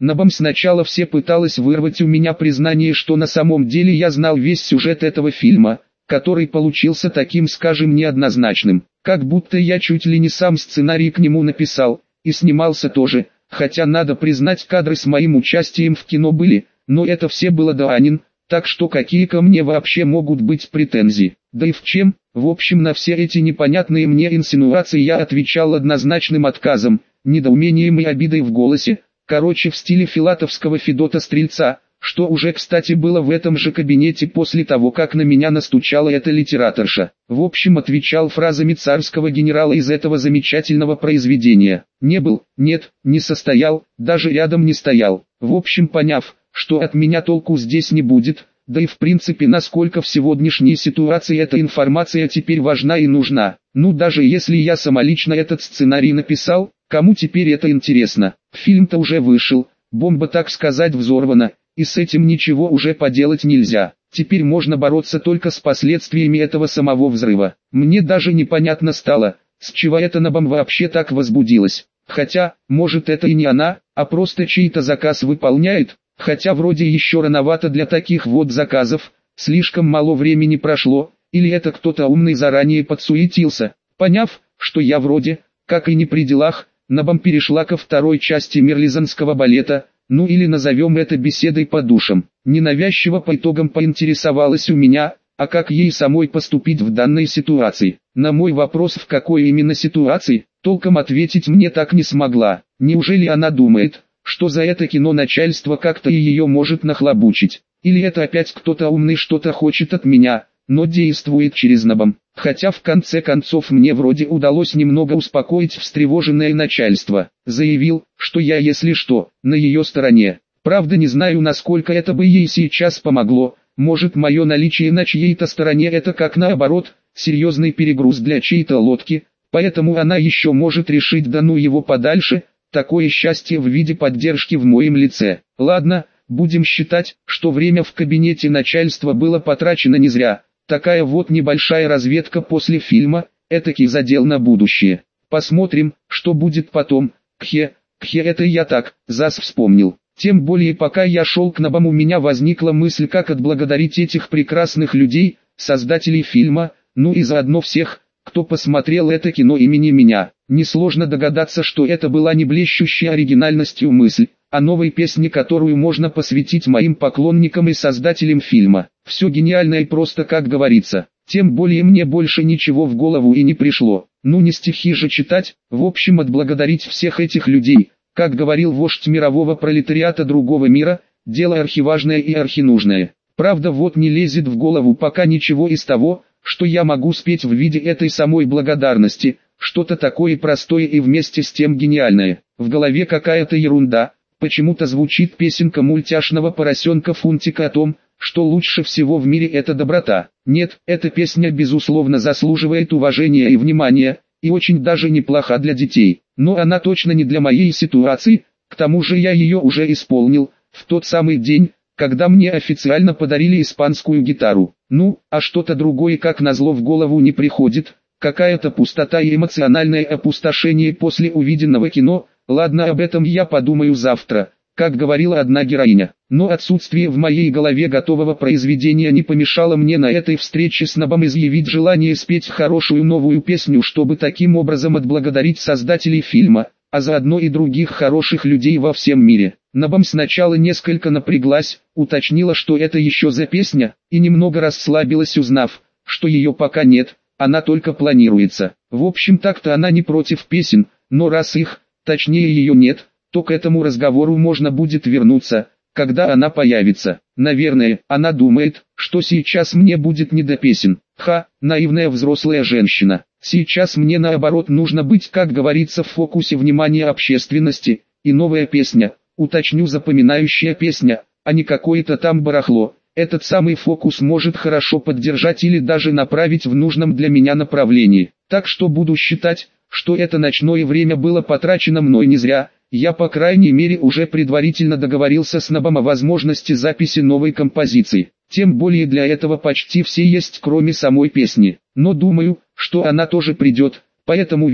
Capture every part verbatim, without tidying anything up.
Набом сначала все пыталась вырвать у меня признание, что на самом деле я знал весь сюжет этого фильма, который получился таким, скажем, неоднозначным, как будто я чуть ли не сам сценарий к нему написал, и снимался тоже, хотя надо признать, кадры с моим участием в кино были, но это все было до Анин, так что какие ко мне вообще могут быть претензии, да и в чем? В общем, на все эти непонятные мне инсинуации я отвечал однозначным отказом, недоумением и обидой в голосе, короче в стиле филатовского Федота Стрельца, что уже кстати было в этом же кабинете после того, как на меня настучала эта литераторша. В общем, отвечал фразами царского генерала из этого замечательного произведения. Не был, нет, не состоял, даже рядом не стоял. В общем, поняв, что от меня толку здесь не будет, да и в принципе насколько в сегодняшней ситуации эта информация теперь важна и нужна. Ну даже если я самолично этот сценарий написал, кому теперь это интересно? Фильм-то уже вышел, бомба так сказать взорвана, и с этим ничего уже поделать нельзя. Теперь можно бороться только с последствиями этого самого взрыва. Мне даже непонятно стало, с чего эта Набом вообще так возбудилась. Хотя, может это и не она, а просто чей-то заказ выполняет. Хотя вроде еще рановато для таких вот заказов, слишком мало времени прошло, или это кто-то умный заранее подсуетился. Поняв, что я вроде, как и не при делах, Набом перешла ко второй части мерлизанского балета, ну или назовем это беседой по душам. Ненавязчиво по итогам поинтересовалась у меня, а как ей самой поступить в данной ситуации. На мой вопрос, в какой именно ситуации, толком ответить мне так не смогла. Неужели она думает, что за это кино начальство как-то и ее может нахлобучить? Или это опять кто-то умный что-то хочет от меня, но действует через Набом? Хотя в конце концов мне вроде удалось немного успокоить встревоженное начальство. Заявил, что я, если что, на ее стороне. Правда, не знаю, насколько это бы ей сейчас помогло. Может, мое наличие на чьей-то стороне это как наоборот, серьезный перегруз для чьей-то лодки, поэтому она еще может решить, да ну его подальше, такое счастье в виде поддержки в моем лице. Ладно, будем считать, что время в кабинете начальства было потрачено не зря. Такая вот небольшая разведка после фильма, этакий задел на будущее. Посмотрим, что будет потом. Кхе, кхе это я так, зас вспомнил. Тем более пока я шел к Набом, у меня возникла мысль, как отблагодарить этих прекрасных людей, создателей фильма, ну и заодно всех, кто посмотрел это кино имени меня. Несложно догадаться, что это была не блещущая оригинальностью мысль, а новой песне, которую можно посвятить моим поклонникам и создателям фильма. Все гениально и просто, как говорится. Тем более мне больше ничего в голову и не пришло. Ну не стихи же читать, в общем отблагодарить всех этих людей. Как говорил вождь мирового пролетариата другого мира, дело архиважное и архинужное. Правда, вот не лезет в голову пока ничего из того, что я могу спеть в виде этой самой благодарности, что-то такое простое и вместе с тем гениальное. В голове какая-то ерунда, почему-то звучит песенка мультяшного поросенка Фунтика о том, что лучше всего в мире это доброта. Нет, эта песня безусловно заслуживает уважения и внимания, и очень даже неплоха для детей. Но она точно не для моей ситуации, к тому же я ее уже исполнил, в тот самый день, когда мне официально подарили испанскую гитару. Ну, а что-то другое как назло в голову не приходит, какая-то пустота и эмоциональное опустошение после увиденного кино. Ладно, об этом я подумаю завтра, как говорила одна героиня. Но отсутствие в моей голове готового произведения не помешало мне на этой встрече с Набом изъявить желание спеть хорошую новую песню, чтобы таким образом отблагодарить создателей фильма, а заодно и других хороших людей во всем мире. Набом сначала несколько напряглась, уточнила, что это еще за песня, и немного расслабилась, узнав, что ее пока нет, она только планируется. В общем, так-то она не против песен, но раз их, точнее ее нет, то к этому разговору можно будет вернуться, когда она появится. Наверное, она думает, что сейчас мне будет не до песен. Ха, наивная взрослая женщина. Сейчас мне наоборот нужно быть, как говорится, в фокусе внимания общественности, и новая песня, уточню, запоминающая песня, а не какое-то там барахло. Этот самый фокус может хорошо поддержать или даже направить в нужном для меня направлении. Так что буду считать, что это ночное время было потрачено мной не зря. Я по крайней мере уже предварительно договорился с Набом о возможности записи новой композиции. Тем более для этого почти все есть, кроме самой песни. Но думаю, что она тоже придет, поэтому верю,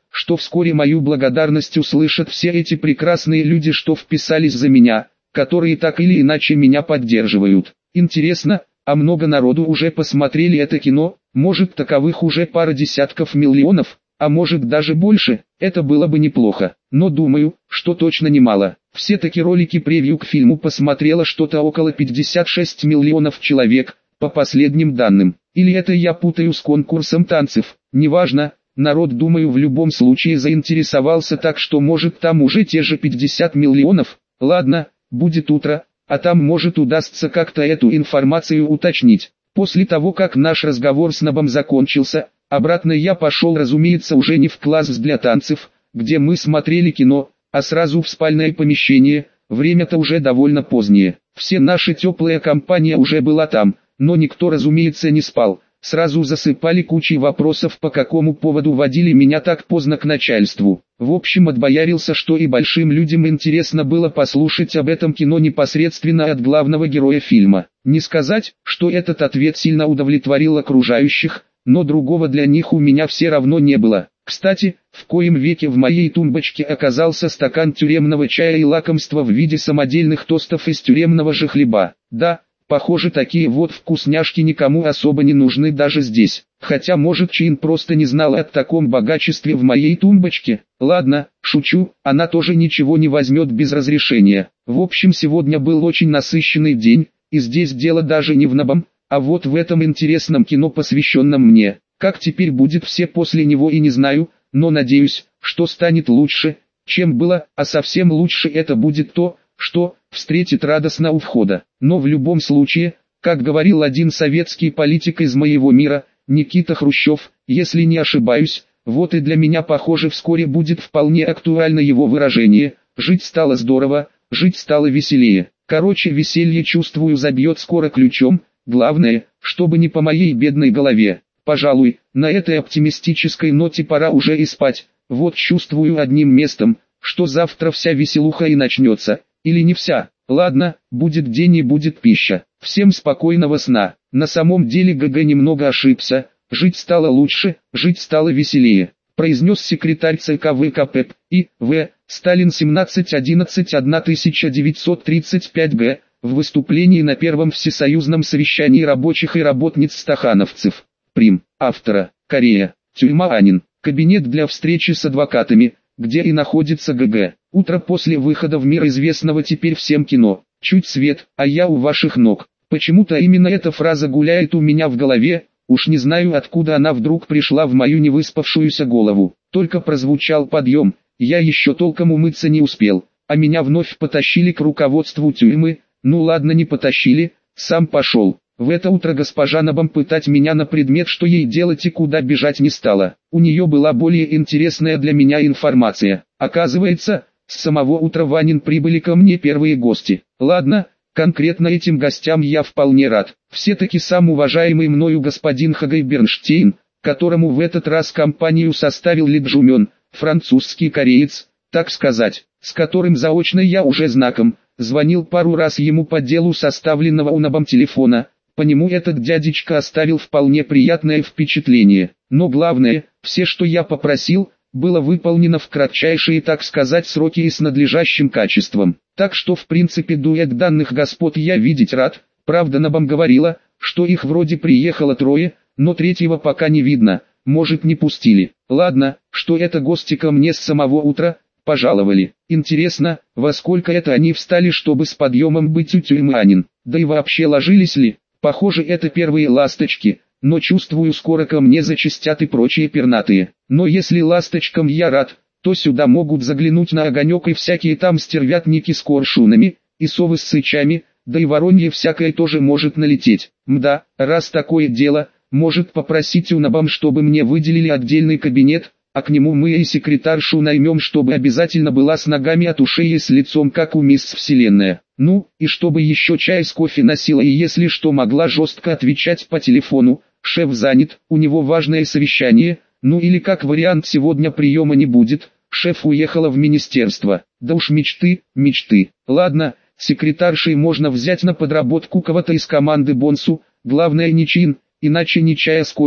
что вскоре мою благодарность услышат все эти прекрасные люди, что вписались за меня, которые так или иначе меня поддерживают. Интересно, а много народу уже посмотрели это кино? Может, таковых уже пара десятков миллионов, а может даже больше? Это было бы неплохо, но думаю, что точно немало. Все-таки ролики превью к фильму посмотрело что-то около пятьдесят шесть миллионов человек, по последним данным. Или это я путаю с конкурсом танцев? Неважно, народ, думаю, в любом случае заинтересовался, так что может там уже те же пятьдесят миллионов. Ладно, будет утро, а там может удастся как-то эту информацию уточнить. После того, как наш разговор с Нобом закончился, обратно я пошел, разумеется, уже не в класс для танцев, где мы смотрели кино, а сразу в спальное помещение. Время-то уже довольно позднее. Все наша теплая компания уже была там, но никто, разумеется, не спал. Сразу засыпали кучей вопросов, по какому поводу водили меня так поздно к начальству. В общем, отбоярился, что и большим людям интересно было послушать об этом кино непосредственно от главного героя фильма. Не сказать, что этот ответ сильно удовлетворил окружающих, но другого для них у меня все равно не было. Кстати, в коем веке в моей тумбочке оказался стакан тюремного чая и лакомства в виде самодельных тостов из тюремного же хлеба. Да, похоже, такие вот вкусняшки никому особо не нужны даже здесь. Хотя, может, Чин просто не знал о таком богачестве в моей тумбочке. Ладно, шучу, она тоже ничего не возьмет без разрешения. В общем, сегодня был очень насыщенный день, и здесь дело даже не в Нобом, а вот в этом интересном кино, посвященном мне. Как теперь будет все после него, и не знаю, но надеюсь, что станет лучше, чем было, а совсем лучше это будет то, что встретит радостно у входа. Но в любом случае, как говорил один советский политик из моего мира, Никита Хрущев, если не ошибаюсь, вот и для меня, похоже, вскоре будет вполне актуально его выражение: «Жить стало здорово, жить стало веселее». Короче, веселье, чувствую, забьет скоро ключом, главное, чтобы не по моей бедной голове. Пожалуй, на этой оптимистической ноте пора уже и спать. Вот чувствую одним местом, что завтра вся веселуха и начнется. Или не вся. Ладно, будет день и будет пища. Всем спокойного сна. На самом деле ГГ немного ошибся. Жить стало лучше, жить стало веселее, произнес секретарь ЦК ВКП И В Сталин семнадцатое одиннадцатое тысяча девятьсот тридцать пять г в выступлении на первом всесоюзном совещании рабочих и работниц стахановцев. Прим. Автора. Корея. Тюрьма Анин. Кабинет для встречи с адвокатами, где и находится ГГ. Утро после выхода в мир известного теперь всем кино. Чуть свет, а я у ваших ног. Почему-то именно эта фраза гуляет у меня в голове, уж не знаю, откуда она вдруг пришла в мою невыспавшуюся голову. Только прозвучал подъем, я еще толком умыться не успел, а меня вновь потащили к руководству тюрьмы. Ну ладно, не потащили, сам пошел. В это утро госпожа Нобом пытать меня на предмет, что ей делать и куда бежать, не стала. У нее была более интересная для меня информация. Оказывается, с самого утра в Анин прибыли ко мне первые гости. Ладно, конкретно этим гостям я вполне рад. Все-таки сам уважаемый мною господин Хагай Бернштейн, которому в этот раз компанию составил Ли Джумён, французский кореец, так сказать, с которым заочно я уже знаком, звонил пару раз ему по делу составленного у Нобом телефона. По нему этот дядечка оставил вполне приятное впечатление. Но главное, все, что я попросил, было выполнено в кратчайшие, так сказать, сроки и с надлежащим качеством. Так что в принципе дуэт данных господ я видеть рад. Правда, Нобом говорила, что их вроде приехало трое, но третьего пока не видно, может, не пустили. Ладно, что это гости ко мне с самого утра пожаловали. Интересно, во сколько это они встали, чтобы с подъемом быть у тюрьмы Анин? Да и вообще ложились ли? Похоже, это первые ласточки, но чувствую, скоро ко мне зачастят и прочие пернатые. Но если ласточкам я рад, то сюда могут заглянуть на огонек и всякие там стервятники с коршунами, и совы с сычами, да и воронье всякое тоже может налететь. Мда, раз такое дело, может попросить у Нобом, чтобы мне выделили отдельный кабинет, а к нему мы и секретаршу наймем, чтобы обязательно была с ногами от ушей и с лицом, как у мисс Вселенная. Ну, и чтобы еще чай с кофе носила, и если что, могла жестко отвечать по телефону: шеф занят, у него важное совещание. Ну или как вариант, сегодня приема не будет, шеф уехала в министерство. Да уж мечты, мечты. Ладно, секретаршей можно взять на подработку кого-то из команды Бонсу, главное не Чин, иначе ни чая с кофе,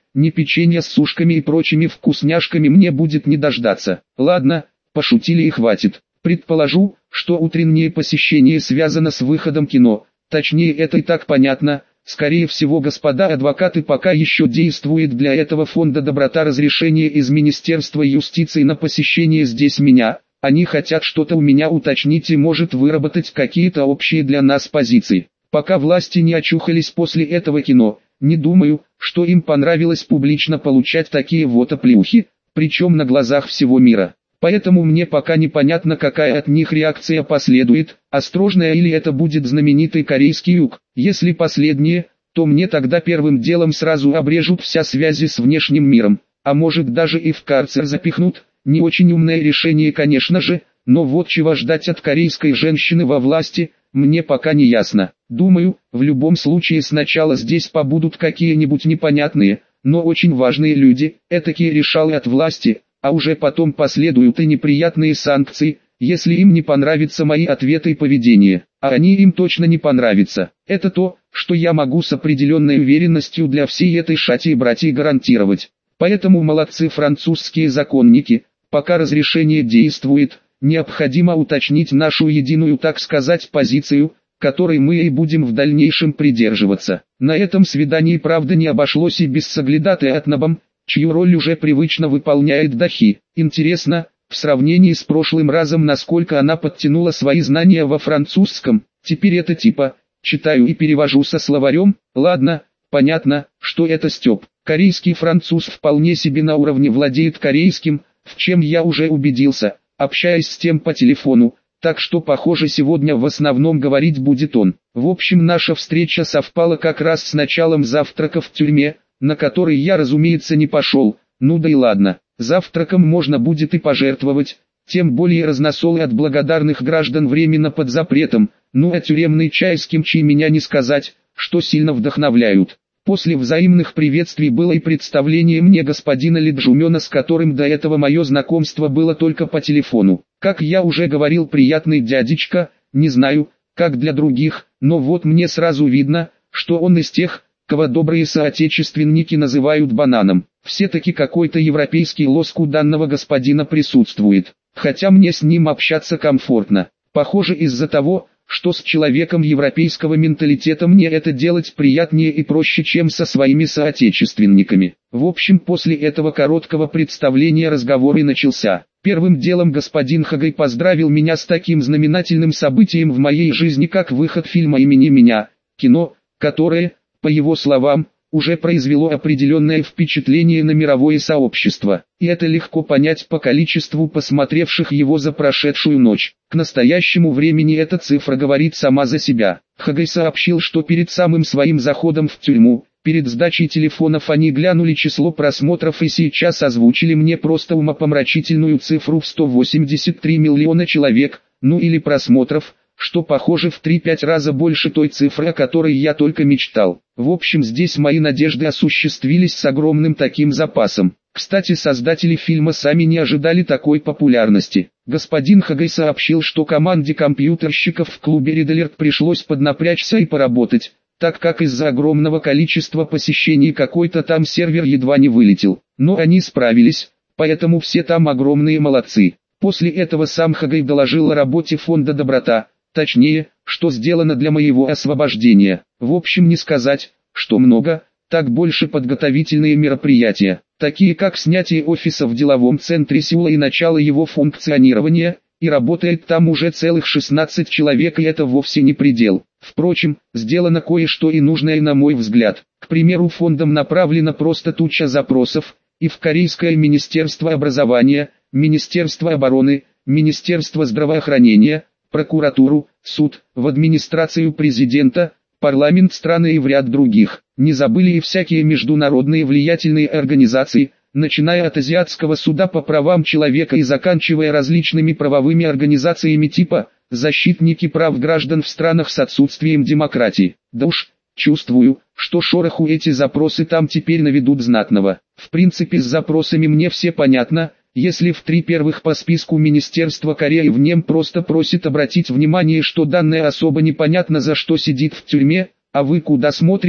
ни печенья с сушками и прочими вкусняшками мне будет не дождаться. Ладно, пошутили и хватит. Предположу, что утреннее посещение связано с выходом кино, точнее это и так понятно. Скорее всего, господа адвокаты, пока еще действует для этого фонда «Доброта» разрешение из Министерства юстиции на посещение здесь меня. Они хотят что-то у меня уточнить и может выработать какие-то общие для нас позиции. Пока власти не очухались после этого кино, не думаю, что им понравилось публично получать такие вот оплеухи, причем на глазах всего мира. Поэтому мне пока непонятно, какая от них реакция последует, осторожная или это будет знаменитый корейский юг. Если последнее, то мне тогда первым делом сразу обрежут вся связи с внешним миром, а может даже и в карцер запихнут. Не очень умное решение, конечно же, но вот чего ждать от корейской женщины во власти, мне пока не ясно. Думаю, в любом случае сначала здесь побудут какие-нибудь непонятные, но очень важные люди, этакие решалы от власти, а уже потом последуют и неприятные санкции, если им не понравятся мои ответы и поведение. А они им точно не понравятся. Это то, что я могу с определенной уверенностью для всей этой шати и братьи гарантировать. Поэтому молодцы французские законники, пока разрешение действует, необходимо уточнить нашу единую, так сказать, позицию, которой мы и будем в дальнейшем придерживаться. На этом свидании, правда, не обошлось и без соглядатая Атнабом, чью роль уже привычно выполняет Дахи. Интересно, в сравнении с прошлым разом, насколько она подтянула свои знания во французском. Теперь это типа, читаю и перевожу со словарем. Ладно, понятно, что это Степ. Корейский француз вполне себе на уровне владеет корейским, в чем я уже убедился, общаясь с тем по телефону, так что похоже сегодня в основном говорить будет он. В общем, наша встреча совпала как раз с началом завтрака в тюрьме, на который я, разумеется, не пошел. Ну да и ладно, завтраком можно будет и пожертвовать, тем более разносолы от благодарных граждан временно под запретом, ну а тюремный чай с кимчи меня не сказать, что сильно вдохновляют. После взаимных приветствий было и представление мне господина Лиджумена, с которым до этого мое знакомство было только по телефону. Как я уже говорил, приятный дядечка, не знаю, как для других, но вот мне сразу видно, что он из тех, кого добрые соотечественники называют бананом. Все-таки какой-то европейский лоск у данного господина присутствует, хотя мне с ним общаться комфортно. Похоже, из-за того, что с человеком европейского менталитета мне это делать приятнее и проще, чем со своими соотечественниками. В общем, после этого короткого представления разговор и начался. Первым делом господин Хагай поздравил меня с таким знаменательным событием в моей жизни, как выход фильма «Имени меня», кино, которое, по его словам, уже произвело определенное впечатление на мировое сообщество, и это легко понять по количеству посмотревших его за прошедшую ночь. К настоящему времени эта цифра говорит сама за себя. Хагай сообщил, что перед самым своим заходом в тюрьму, перед сдачей телефонов они глянули число просмотров и сейчас озвучили мне просто умопомрачительную цифру в сто восемьдесят три миллиона человек, ну или просмотров, что похоже в три-пять раза больше той цифры, о которой я только мечтал. В общем, здесь мои надежды осуществились с огромным таким запасом. Кстати, создатели фильма сами не ожидали такой популярности. Господин Хагай сообщил, что команде компьютерщиков в клубе Red Alert пришлось поднапрячься и поработать, так как из-за огромного количества посещений какой-то там сервер едва не вылетел. Но они справились, поэтому все там огромные молодцы. После этого сам Хагай доложил о работе фонда «Доброта», точнее, что сделано для моего освобождения. В общем, не сказать, что много, так больше подготовительные мероприятия, такие как снятие офиса в деловом центре Сеула и начало его функционирования, и работает там уже целых шестнадцать человек, и это вовсе не предел. Впрочем, сделано кое-что и нужное на мой взгляд. К примеру, фондом направлена просто туча запросов, и в Корейское министерство образования, Министерство обороны, Министерство здравоохранения, прокуратуру, суд, в администрацию президента, парламент страны и в ряд других. Не забыли и всякие международные влиятельные организации, начиная от Азиатского суда по правам человека и заканчивая различными правовыми организациями типа «Защитники прав граждан в странах с отсутствием демократии». Да уж, чувствую, что шороху эти запросы там теперь наведут знатного. В принципе, с запросами мне все понятно. Если в три первых по списку Министерства Кореи в нем просто просит обратить внимание, что данная особа непонятно за что сидит в тюрьме, а вы куда смотрите,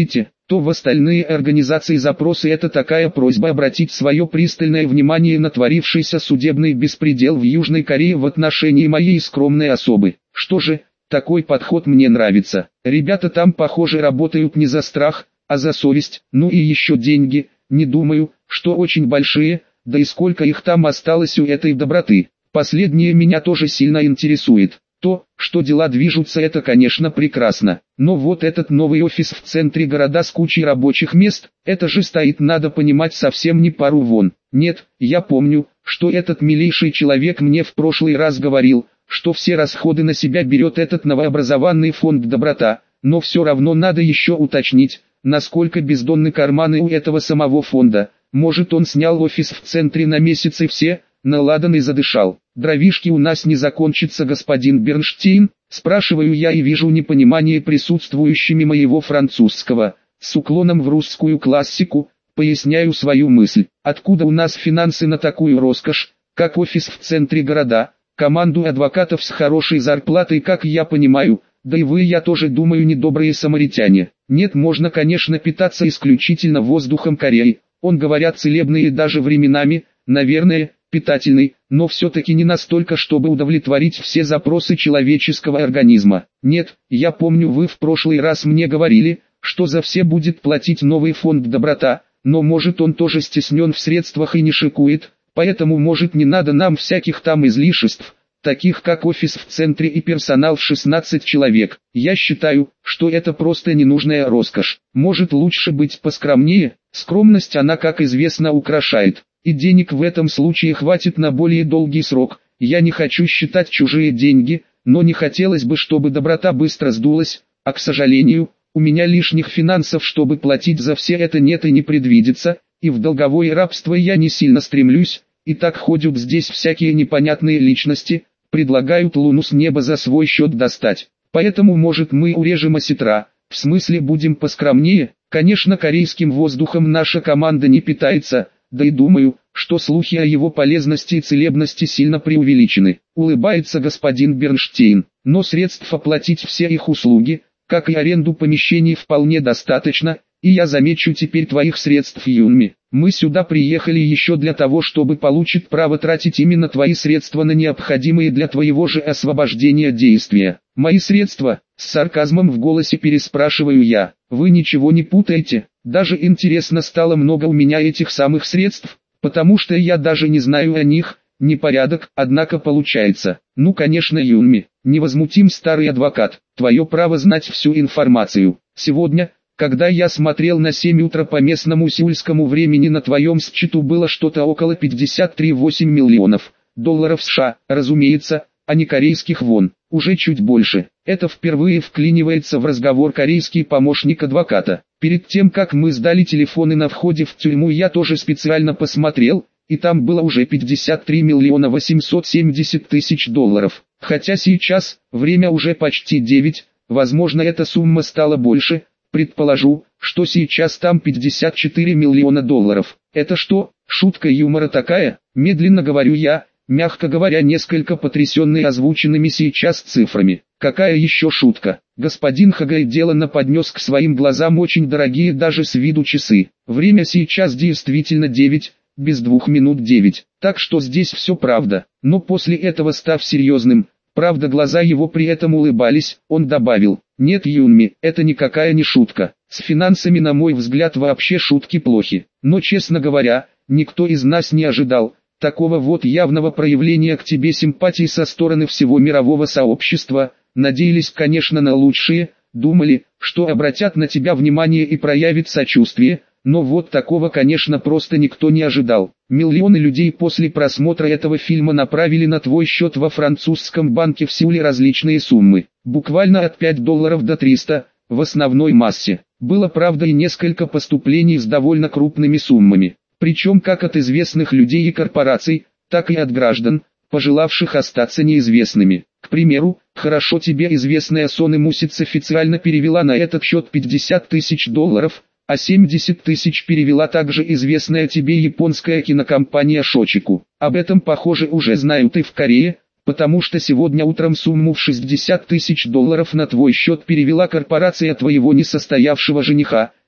то в остальные организации запросы это такая просьба обратить свое пристальное внимание на творившийся судебный беспредел в Южной Корее в отношении моей скромной особы. Что же, такой подход мне нравится. Ребята там, похоже, работают не за страх, а за совесть. Ну и еще деньги, не думаю, что очень большие, да и сколько их там осталось у этой доброты. Последнее меня тоже сильно интересует. То, что дела движутся, это, конечно, прекрасно. Но вот этот новый офис в центре города с кучей рабочих мест, это же стоит, надо понимать, совсем не пару вон. Нет, я помню, что этот милейший человек мне в прошлый раз говорил, что все расходы на себя берет этот новообразованный фонд «Доброта», но все равно надо еще уточнить, насколько бездонны карманы у этого самого фонда. Может, он снял офис в центре на месяц и все, наладан и задышал. Дровишки у нас не закончатся, господин Бернштейн, спрашиваю я и вижу непонимание присутствующими моего французского. С уклоном в русскую классику, поясняю свою мысль. Откуда у нас финансы на такую роскошь, как офис в центре города, команду адвокатов с хорошей зарплатой, как я понимаю, да и вы, я тоже думаю, недобрые самаритяне. Нет, можно, конечно, питаться исключительно воздухом Кореи. Он, говорят, целебный и даже временами, наверное, питательный, но все-таки не настолько, чтобы удовлетворить все запросы человеческого организма. Нет, я помню, вы в прошлый раз мне говорили, что за все будет платить новый фонд «Доброта», но может он тоже стеснен в средствах и не шикует, поэтому может не надо нам всяких там излишеств, таких как офис в центре и персонал в шестнадцать человек. Я считаю, что это просто ненужная роскошь. Может, лучше быть поскромнее? Скромность, она, как известно, украшает. И денег в этом случае хватит на более долгий срок. Я не хочу считать чужие деньги, но не хотелось бы, чтобы доброта быстро сдулась, а, к сожалению, у меня лишних финансов, чтобы платить за все это, нет и не предвидится, и в долговое рабство я не сильно стремлюсь, и так ходят здесь всякие непонятные личности, предлагают луну с неба за свой счет достать. Поэтому, может, мы урежем осетра, в смысле будем поскромнее. Конечно, корейским воздухом наша команда не питается, да и думаю, что слухи о его полезности и целебности сильно преувеличены. Улыбается господин Бернштейн, но средств оплатить все их услуги, как и аренду помещений, вполне достаточно, и я замечу теперь твоих средств, Юнми. Мы сюда приехали еще для того, чтобы получить право тратить именно твои средства на необходимые для твоего же освобождения действия. Мои средства? С сарказмом в голосе переспрашиваю я. Вы ничего не путаете? Даже интересно стало, много у меня этих самых средств, потому что я даже не знаю о них. Непорядок, однако получается. Ну, конечно, Юнми, невозмутим старый адвокат, твое право знать всю информацию. Сегодня, когда я смотрел на семь утра по местному сеульскому времени, на твоем счету было что-то около пятьдесят три целых восемь миллионов долларов США, разумеется, а не корейских вон, уже чуть больше. Это впервые вклинивается в разговор корейский помощник адвоката. Перед тем, как мы сдали телефоны на входе в тюрьму, я тоже специально посмотрел, и там было уже пятьдесят три миллиона восемьсот семьдесят тысяч долларов. Хотя сейчас, время уже почти девять, возможно, эта сумма стала больше. Предположу, что сейчас там пятьдесят четыре миллиона долларов. Это что, шутка юмора такая? Медленно говорю я, мягко говоря, несколько потрясенный озвученными сейчас цифрами. Какая еще шутка? Господин Хагай деланно поднес к своим глазам очень дорогие даже с виду часы. Время сейчас действительно девять, без двух минут девять. Так что здесь все правда. Но после этого, став серьезным, правда, глаза его при этом улыбались, он добавил: «Нет, Юнми, это никакая не шутка. С финансами, на мой взгляд, вообще шутки плохи. Но, честно говоря, никто из нас не ожидал такого вот явного проявления к тебе симпатии со стороны всего мирового сообщества. Надеялись, конечно, на лучшее, думали, что обратят на тебя внимание и проявят сочувствие, но вот такого, конечно, просто никто не ожидал. Миллионы людей после просмотра этого фильма направили на твой счет во французском банке в Сеуле различные суммы, буквально от пяти долларов до трёхсот, в основной массе. Было, правда, и несколько поступлений с довольно крупными суммами, причем как от известных людей и корпораций, так и от граждан, пожелавших остаться неизвестными. К примеру, хорошо тебе известная Sony Music официально перевела на этот счет пятьдесят тысяч долларов, а семьдесят тысяч перевела также известная тебе японская кинокомпания Шочику. Об этом, похоже, уже знают и в Корее, потому что сегодня утром сумму в шестьдесят тысяч долларов на твой счет перевела корпорация твоего несостоявшего жениха,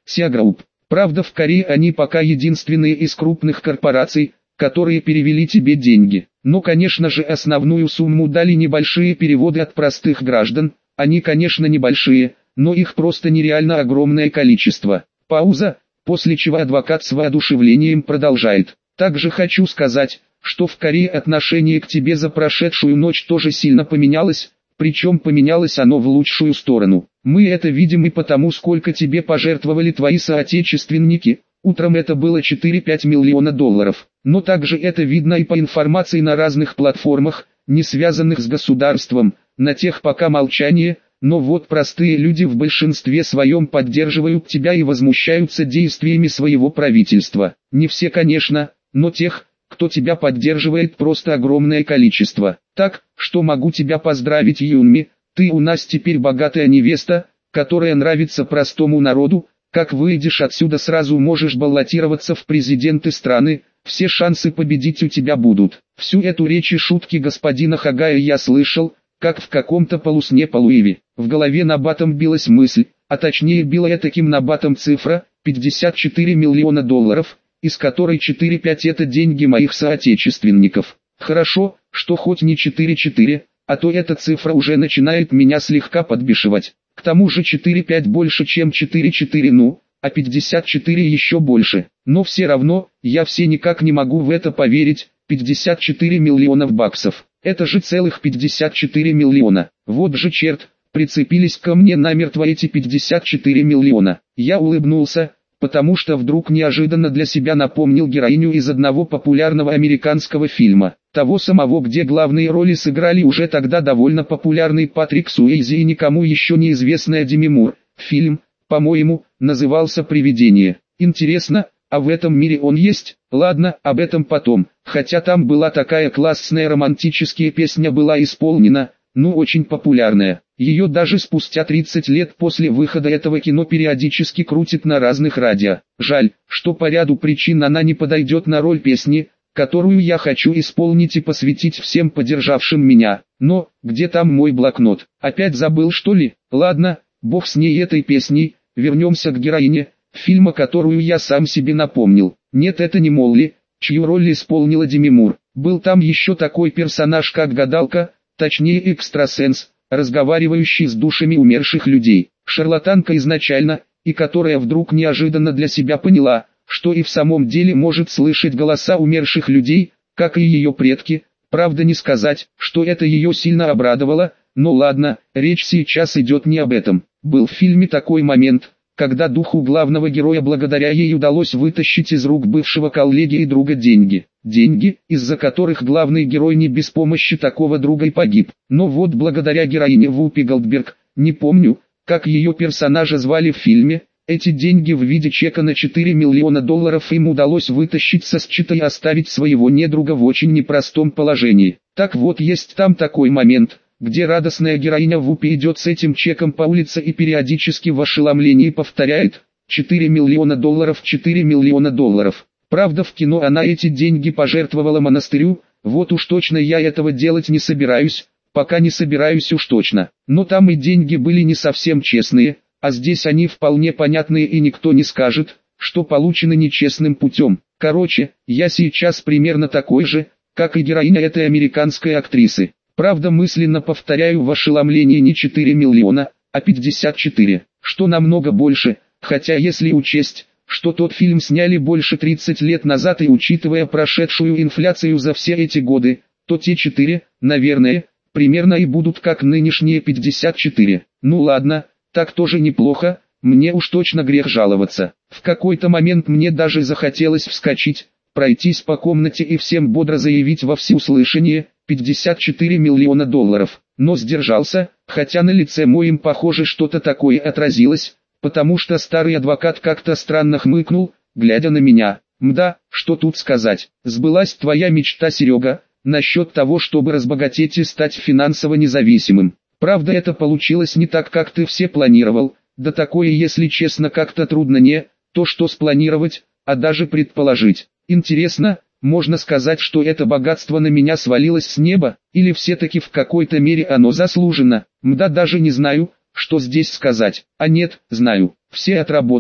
Ся Групп. Правда, в Корее они пока единственные из крупных корпораций, которые перевели тебе деньги. Но, конечно же, основную сумму дали небольшие переводы от простых граждан. Они, конечно, небольшие, но их просто нереально огромное количество. Пауза, после чего адвокат с воодушевлением продолжает. Также хочу сказать, что в Корее отношение к тебе за прошедшую ночь тоже сильно поменялось, причем поменялось оно в лучшую сторону. Мы это видим и потому, сколько тебе пожертвовали твои соотечественники. Утром это было четыре-пять миллиона долларов. Но также это видно и по информации на разных платформах, не связанных с государством, на тех пока молчание, но вот простые люди в большинстве своем поддерживают тебя и возмущаются действиями своего правительства. Не все, конечно, но тех, кто тебя поддерживает, просто огромное количество. Так, что могу тебя поздравить, Юнми, ты у нас теперь богатая невеста, которая нравится простому народу. Как выйдешь отсюда, сразу можешь баллотироваться в президенты страны, все шансы победить у тебя будут. Всю эту речь и шутки господина Хагая я слышал, как в каком-то полусне-полуеве. В голове набатом билась мысль, а точнее била таким набатом цифра, пятьдесят четыре миллиона долларов, из которой четыре-пять это деньги моих соотечественников. Хорошо, что хоть не четыре-четыре, а то эта цифра уже начинает меня слегка подбешивать. К тому же четыре-пять больше, чем четыре-четыре, ну, а пятьдесят четыре еще больше. Но все равно, я все никак не могу в это поверить, пятьдесят четыре миллионов баксов. Это же целых пятьдесят четыре миллиона. Вот же черт, прицепились ко мне намертво эти пятьдесят четыре миллиона. Я улыбнулся, потому что вдруг неожиданно для себя напомнил героиню из одного популярного американского фильма. Того самого, где главные роли сыграли уже тогда довольно популярный Патрик Суэйзи и никому еще неизвестная Деми Мур. Фильм, по-моему, назывался «Привидение». Интересно, а в этом мире он есть? Ладно, об этом потом. Хотя там была такая классная романтическая песня, была исполнена, ну очень популярная. Ее даже спустя тридцать лет после выхода этого кино периодически крутят на разных радио. Жаль, что по ряду причин она не подойдет на роль песни, которую я хочу исполнить и посвятить всем поддержавшим меня. Но, где там мой блокнот? Опять забыл, что ли? Ладно, бог с ней этой песней, вернемся к героине фильма, которую я сам себе напомнил. Нет, это не Молли, чью роль исполнила Деми Мур. Был там еще такой персонаж, как гадалка, точнее экстрасенс, разговаривающий с душами умерших людей. Шарлатанка изначально, и которая вдруг неожиданно для себя поняла, что и в самом деле может слышать голоса умерших людей, как и ее предки. Правда, не сказать, что это ее сильно обрадовало, но ладно, речь сейчас идет не об этом. Был в фильме такой момент, когда духу главного героя благодаря ей удалось вытащить из рук бывшего коллеги и друга деньги. Деньги, из-за которых главный герой не без помощи такого друга и погиб. Но вот благодаря героине Вупи Голдберг, не помню, как ее персонажа звали в фильме, эти деньги в виде чека на четыре миллиона долларов им удалось вытащить со счета и оставить своего недруга в очень непростом положении. Так вот, есть там такой момент, где радостная героиня Вупи идет с этим чеком по улице и периодически в ошеломлении повторяет четыре миллиона долларов, четыре миллиона долларов. Правда, в кино она эти деньги пожертвовала монастырю, вот уж точно я этого делать не собираюсь, пока не собираюсь уж точно. Но там и деньги были не совсем честные, а здесь они вполне понятные и никто не скажет, что получены нечестным путем. Короче, я сейчас примерно такой же, как и героиня этой американской актрисы. Правда, мысленно повторяю в ошеломлении не четыре миллиона, а пятьдесят четыре, что намного больше, хотя если учесть, что тот фильм сняли больше тридцати лет назад и учитывая прошедшую инфляцию за все эти годы, то те четыре, наверное, примерно и будут как нынешние пятьдесят четыре. Ну ладно, так тоже неплохо, мне уж точно грех жаловаться. В какой-то момент мне даже захотелось вскочить, пройтись по комнате и всем бодро заявить во всеуслышание пятьдесят четыре миллиона долларов. Но сдержался, хотя на лице моем похоже что-то такое отразилось, потому что старый адвокат как-то странно хмыкнул, глядя на меня. Мда, что тут сказать, сбылась твоя мечта, Серега, насчет того, чтобы разбогатеть и стать финансово независимым. Правда, это получилось не так, как ты все планировал, да такое, если честно, как-то трудно не то что спланировать, а даже предположить. Интересно, можно сказать, что это богатство на меня свалилось с неба, или все-таки в какой-то мере оно заслужено? Мда, даже не знаю, что здесь сказать. А нет, знаю, все отработаю,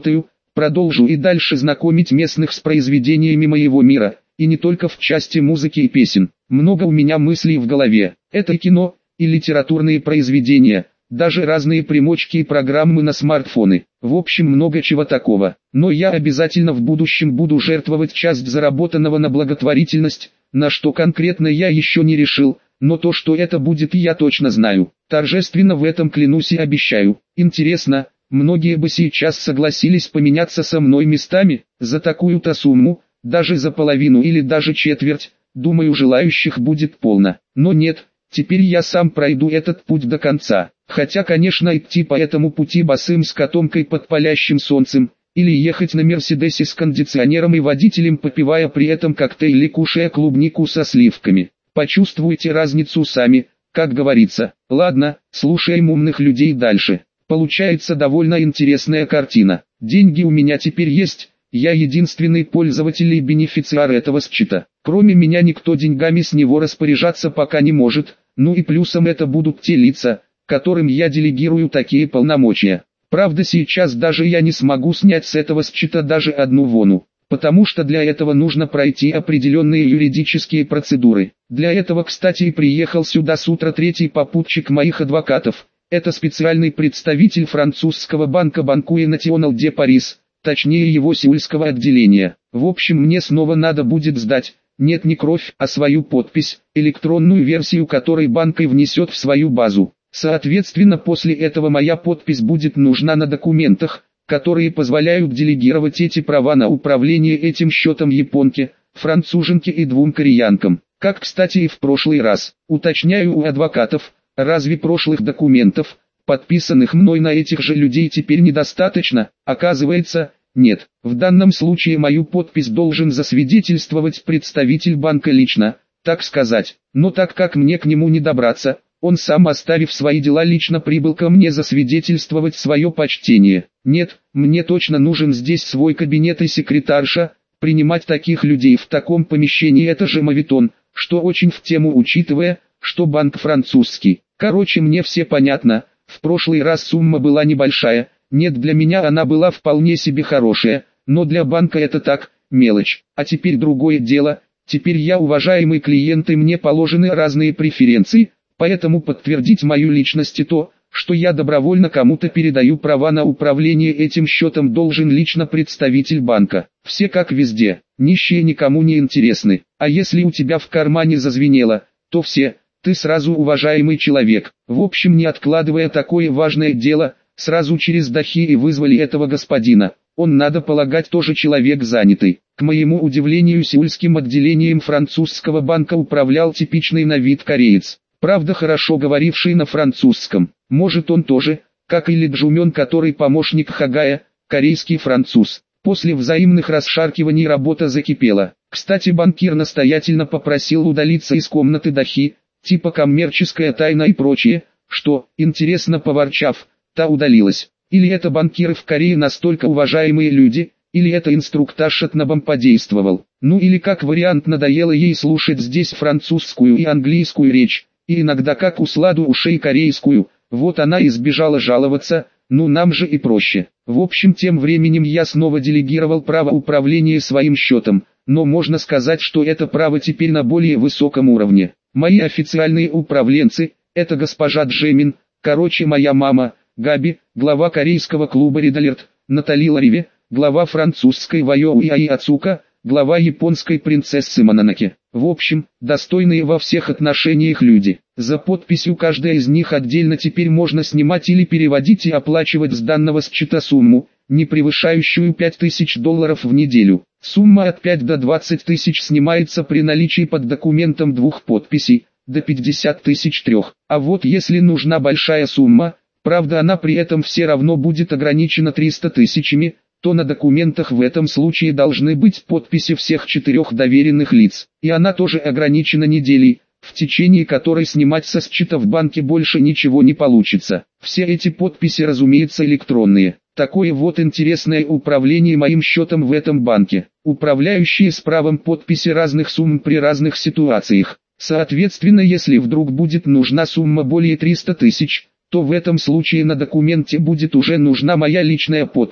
Продолжу и дальше знакомить местных с произведениями моего мира, и не только в части музыки и песен. Много у меня мыслей в голове. Это и кино, и литературные произведения, даже разные примочки и программы на смартфоны. В общем, много чего такого. Но я обязательно в будущем буду жертвовать часть заработанного на благотворительность, на что конкретно я еще не решил, но то, что это будет, я точно знаю. Торжественно в этом клянусь и обещаю. Интересно, многие бы сейчас согласились поменяться со мной местами, за такую-то сумму, даже за половину или даже четверть, думаю, желающих будет полно. Но нет, теперь я сам пройду этот путь до конца. Хотя, конечно, идти по этому пути босым с котомкой под палящим солнцем, или ехать на Мерседесе с кондиционером и водителем, попивая при этом коктейль или кушая клубнику со сливками. Почувствуйте разницу сами, как говорится. Ладно, слушаем умных людей дальше. Получается довольно интересная картина. Деньги у меня теперь есть, я единственный пользователь и бенефициар этого счета. Кроме меня никто деньгами с него распоряжаться пока не может, ну и плюсом это будут те лица, которым я делегирую такие полномочия. Правда, сейчас даже я не смогу снять с этого счета даже одну вону, потому что для этого нужно пройти определенные юридические процедуры. Для этого, кстати, и приехал сюда с утра третий попутчик моих адвокатов. Это специальный представитель французского банка Banque Nationale de Paris, точнее его сеульского отделения. В общем, мне снова надо будет сдать, нет не кровь, а свою подпись, электронную версию которой банк и внесет в свою базу. Соответственно, после этого моя подпись будет нужна на документах, которые позволяют делегировать эти права на управление этим счетом японке, француженке и двум кореянкам. Как, кстати, и в прошлый раз. Уточняю у адвокатов, разве прошлых документов, подписанных мной на этих же людей, теперь недостаточно? Оказывается, нет. В данном случае мою подпись должен засвидетельствовать представитель банка лично, так сказать. Но так как мне к нему не добраться, он сам, оставив свои дела, лично прибыл ко мне засвидетельствовать свое почтение. Нет, мне точно нужен здесь свой кабинет и секретарша. Принимать таких людей в таком помещении — это же моветон, что очень в тему, учитывая, что банк французский. Короче, мне все понятно. В прошлый раз сумма была небольшая, нет, для меня она была вполне себе хорошая, но для банка это так, мелочь. А теперь другое дело, теперь я уважаемый клиент и мне положены разные преференции, поэтому подтвердить мою личность и то, что я добровольно кому-то передаю права на управление этим счетом, должен лично представитель банка. Все как везде, нищие никому не интересны, а если у тебя в кармане зазвенело, то все, ты сразу уважаемый человек. В общем, не откладывая такое важное дело, сразу через дахи и вызвали этого господина. Он, надо полагать, тоже человек занятый. К моему удивлению, сеульским отделением французского банка управлял типичный на вид кореец. Правда, хорошо говоривший на французском. Может, он тоже, как и Ли Джумён, который помощник Хагая, корейский француз. После взаимных расшаркиваний работа закипела. Кстати, банкир настоятельно попросил удалиться из комнаты дахи, типа коммерческая тайна и прочее, что, интересно, поворчав, та удалилась. Или это банкиры в Корее настолько уважаемые люди, или это инструктаж от Набам подействовал. Ну или как вариант, надоело ей слушать здесь французскую и английскую речь, и иногда как усладу ушей корейскую, вот она и сбежала жаловаться, ну нам же и проще. В общем, тем временем я снова делегировал право управления своим счетом, но можно сказать, что это право теперь на более высоком уровне. Мои официальные управленцы – это госпожа Джемин, короче моя мама, Габи, глава корейского клуба Редалерт, Натали Лариве, глава французской Вайоу и Аи Ацука, глава японской принцессы Мононоке. В общем, достойные во всех отношениях люди. За подписью каждая из них отдельно теперь можно снимать или переводить и оплачивать с данного счета сумму, не превышающую пять тысяч долларов в неделю. Сумма от пяти до двадцати тысяч снимается при наличии под документом двух подписей, до пятидесяти тысяч трех. А вот если нужна большая сумма, правда она при этом все равно будет ограничена тремя тысячами, то на документах в этом случае должны быть подписи всех четырех доверенных лиц. И она тоже ограничена неделей, в течение которой снимать со счета в банке больше ничего не получится. Все эти подписи, разумеется, электронные. Такое вот интересное управление моим счетом в этом банке. Управляющие с правом подписи разных сумм при разных ситуациях. Соответственно, если вдруг будет нужна сумма более трёх тысяч, то в этом случае на документе будет уже нужна моя личная подпись,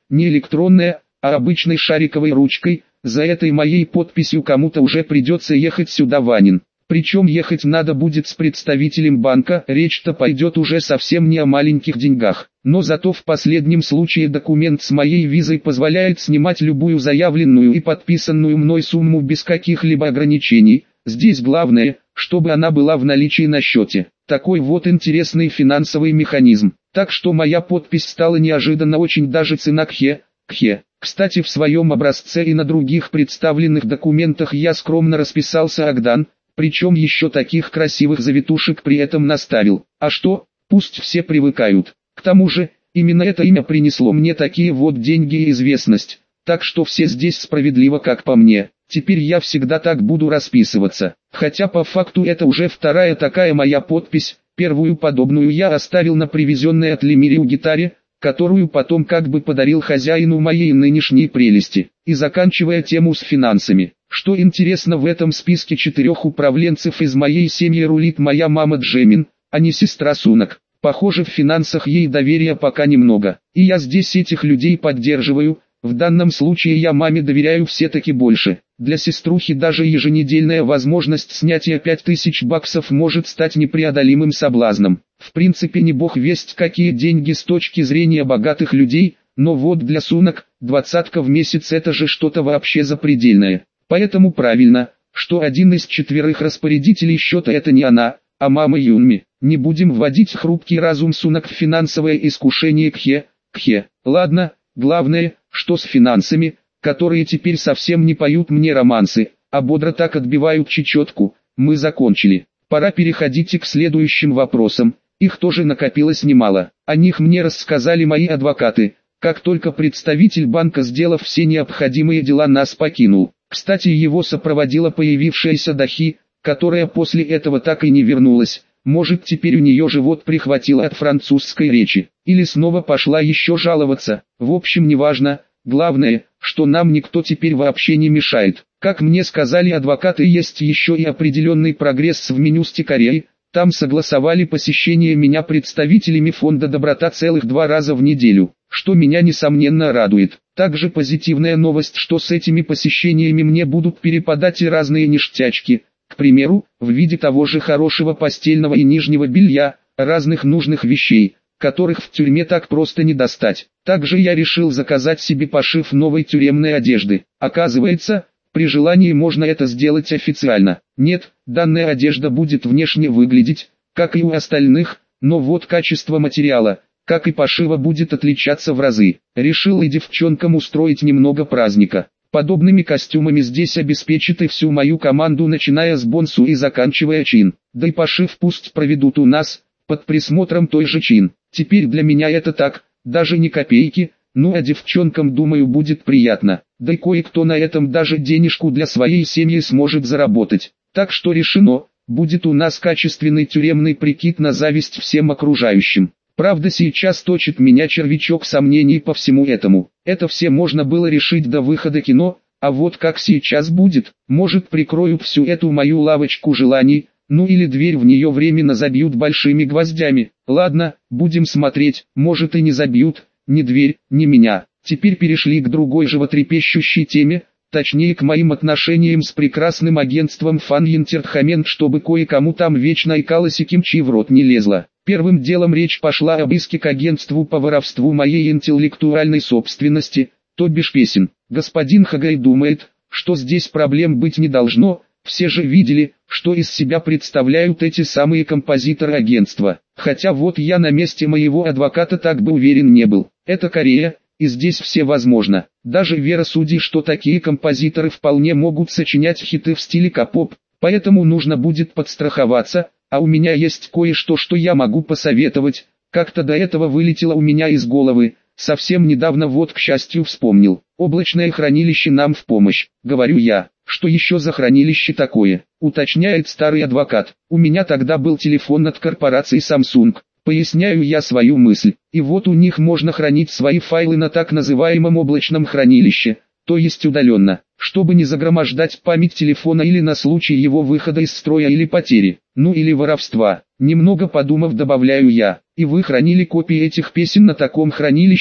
не электронная, а обычной шариковой ручкой. За этой моей подписью кому-то уже придется ехать сюда, Ванин. Причем ехать надо будет с представителем банка, речь-то пойдет уже совсем не о маленьких деньгах. Но зато в последнем случае документ с моей визой позволяет снимать любую заявленную и подписанную мной сумму без каких-либо ограничений. Здесь главное, чтобы она была в наличии на счете. Такой вот интересный финансовый механизм. Так что моя подпись стала неожиданно очень даже цена кхе, кхе. Кстати, в своем образце и на других представленных документах я скромно расписался Агдан, причем еще таких красивых завитушек при этом наставил. А что, пусть все привыкают. К тому же, именно это имя принесло мне такие вот деньги и известность. Так что все здесь справедливо, как по мне. Теперь я всегда так буду расписываться. Хотя по факту это уже вторая такая моя подпись. Первую подобную я оставил на привезенной от Лемириу гитаре, которую потом как бы подарил хозяину моей нынешней прелести. И заканчивая тему с финансами. Что интересно, в этом списке четырех управленцев из моей семьи рулит моя мама Джемин, а не сестра Сунак. Похоже, в финансах ей доверия пока немного. И я здесь этих людей поддерживаю. В данном случае я маме доверяю все-таки больше. Для сеструхи даже еженедельная возможность снятия пять тысяч баксов может стать непреодолимым соблазном. В принципе, не бог весть какие деньги с точки зрения богатых людей, но вот для Сунак, двадцатка в месяц это же что-то вообще запредельное. Поэтому правильно, что один из четверых распорядителей счета это не она, а мама Юнми. Не будем вводить хрупкий разум Сунак в финансовое искушение кхе, кхе. Ладно, главное, что с финансами, которые теперь совсем не поют мне романсы, а бодро так отбивают чечетку, мы закончили. Пора переходить и к следующим вопросам, их тоже накопилось немало. О них мне рассказали мои адвокаты, как только представитель банка, сделав все необходимые дела, нас покинул. Кстати, его сопроводила появившаяся Дахи, которая после этого так и не вернулась. Может, теперь у нее живот прихватило от французской речи, или снова пошла еще жаловаться. В общем, неважно, главное, что нам никто теперь вообще не мешает. Как мне сказали адвокаты, есть еще и определенный прогресс в Минюсте Кореи. Там согласовали посещение меня представителями фонда «Доброта» целых два раза в неделю, что меня несомненно радует. Также позитивная новость, что с этими посещениями мне будут перепадать и разные ништячки, к примеру, в виде того же хорошего постельного и нижнего белья, разных нужных вещей, которых в тюрьме так просто не достать. Также я решил заказать себе пошив новой тюремной одежды. Оказывается, при желании можно это сделать официально. Нет, данная одежда будет внешне выглядеть, как и у остальных, но вот качество материала, как и пошива, будет отличаться в разы. Решил и девчонкам устроить немного праздника. Подобными костюмами здесь обеспечит и всю мою команду, начиная с Бонсу и заканчивая Чин. Да и пошив пусть проведут у нас, под присмотром той же Чин. Теперь для меня это так, даже не копейки, ну а девчонкам, думаю, будет приятно. Да и кое-кто на этом даже денежку для своей семьи сможет заработать. Так что решено, будет у нас качественный тюремный прикид на зависть всем окружающим. Правда, сейчас точит меня червячок сомнений по всему этому. Это все можно было решить до выхода кино, а вот как сейчас будет, может, прикрою всю эту мою лавочку желаний, ну или дверь в нее временно забьют большими гвоздями. Ладно, будем смотреть, может и не забьют, ни дверь, ни меня. Теперь перешли к другой животрепещущей теме, точнее к моим отношениям с прекрасным агентством Fan Entertainment, чтобы кое-кому там вечно икалось и кимчи в рот не лезло. Первым делом речь пошла об иске к агентству по воровству моей интеллектуальной собственности, то бишь песен. Господин Хагай думает, что здесь проблем быть не должно, все же видели, что из себя представляют эти самые композиторы агентства. Хотя вот я на месте моего адвоката так бы уверен не был. Это Корея, и здесь все возможно. Даже Вера судит, что такие композиторы вполне могут сочинять хиты в стиле капоп, поэтому нужно будет подстраховаться. А у меня есть кое-что, что я могу посоветовать, как-то до этого вылетело у меня из головы, совсем недавно вот к счастью вспомнил. Облачное хранилище нам в помощь, говорю я. Что еще за хранилище такое, уточняет старый адвокат. У меня тогда был телефон от корпорации Samsung, поясняю я свою мысль. И вот у них можно хранить свои файлы на так называемом облачном хранилище, то есть удаленно, чтобы не загромождать память телефона или на случай его выхода из строя или потери, ну или воровства. Немного подумав, добавляю я. И вы хранили копии этих песен на таком хранилище?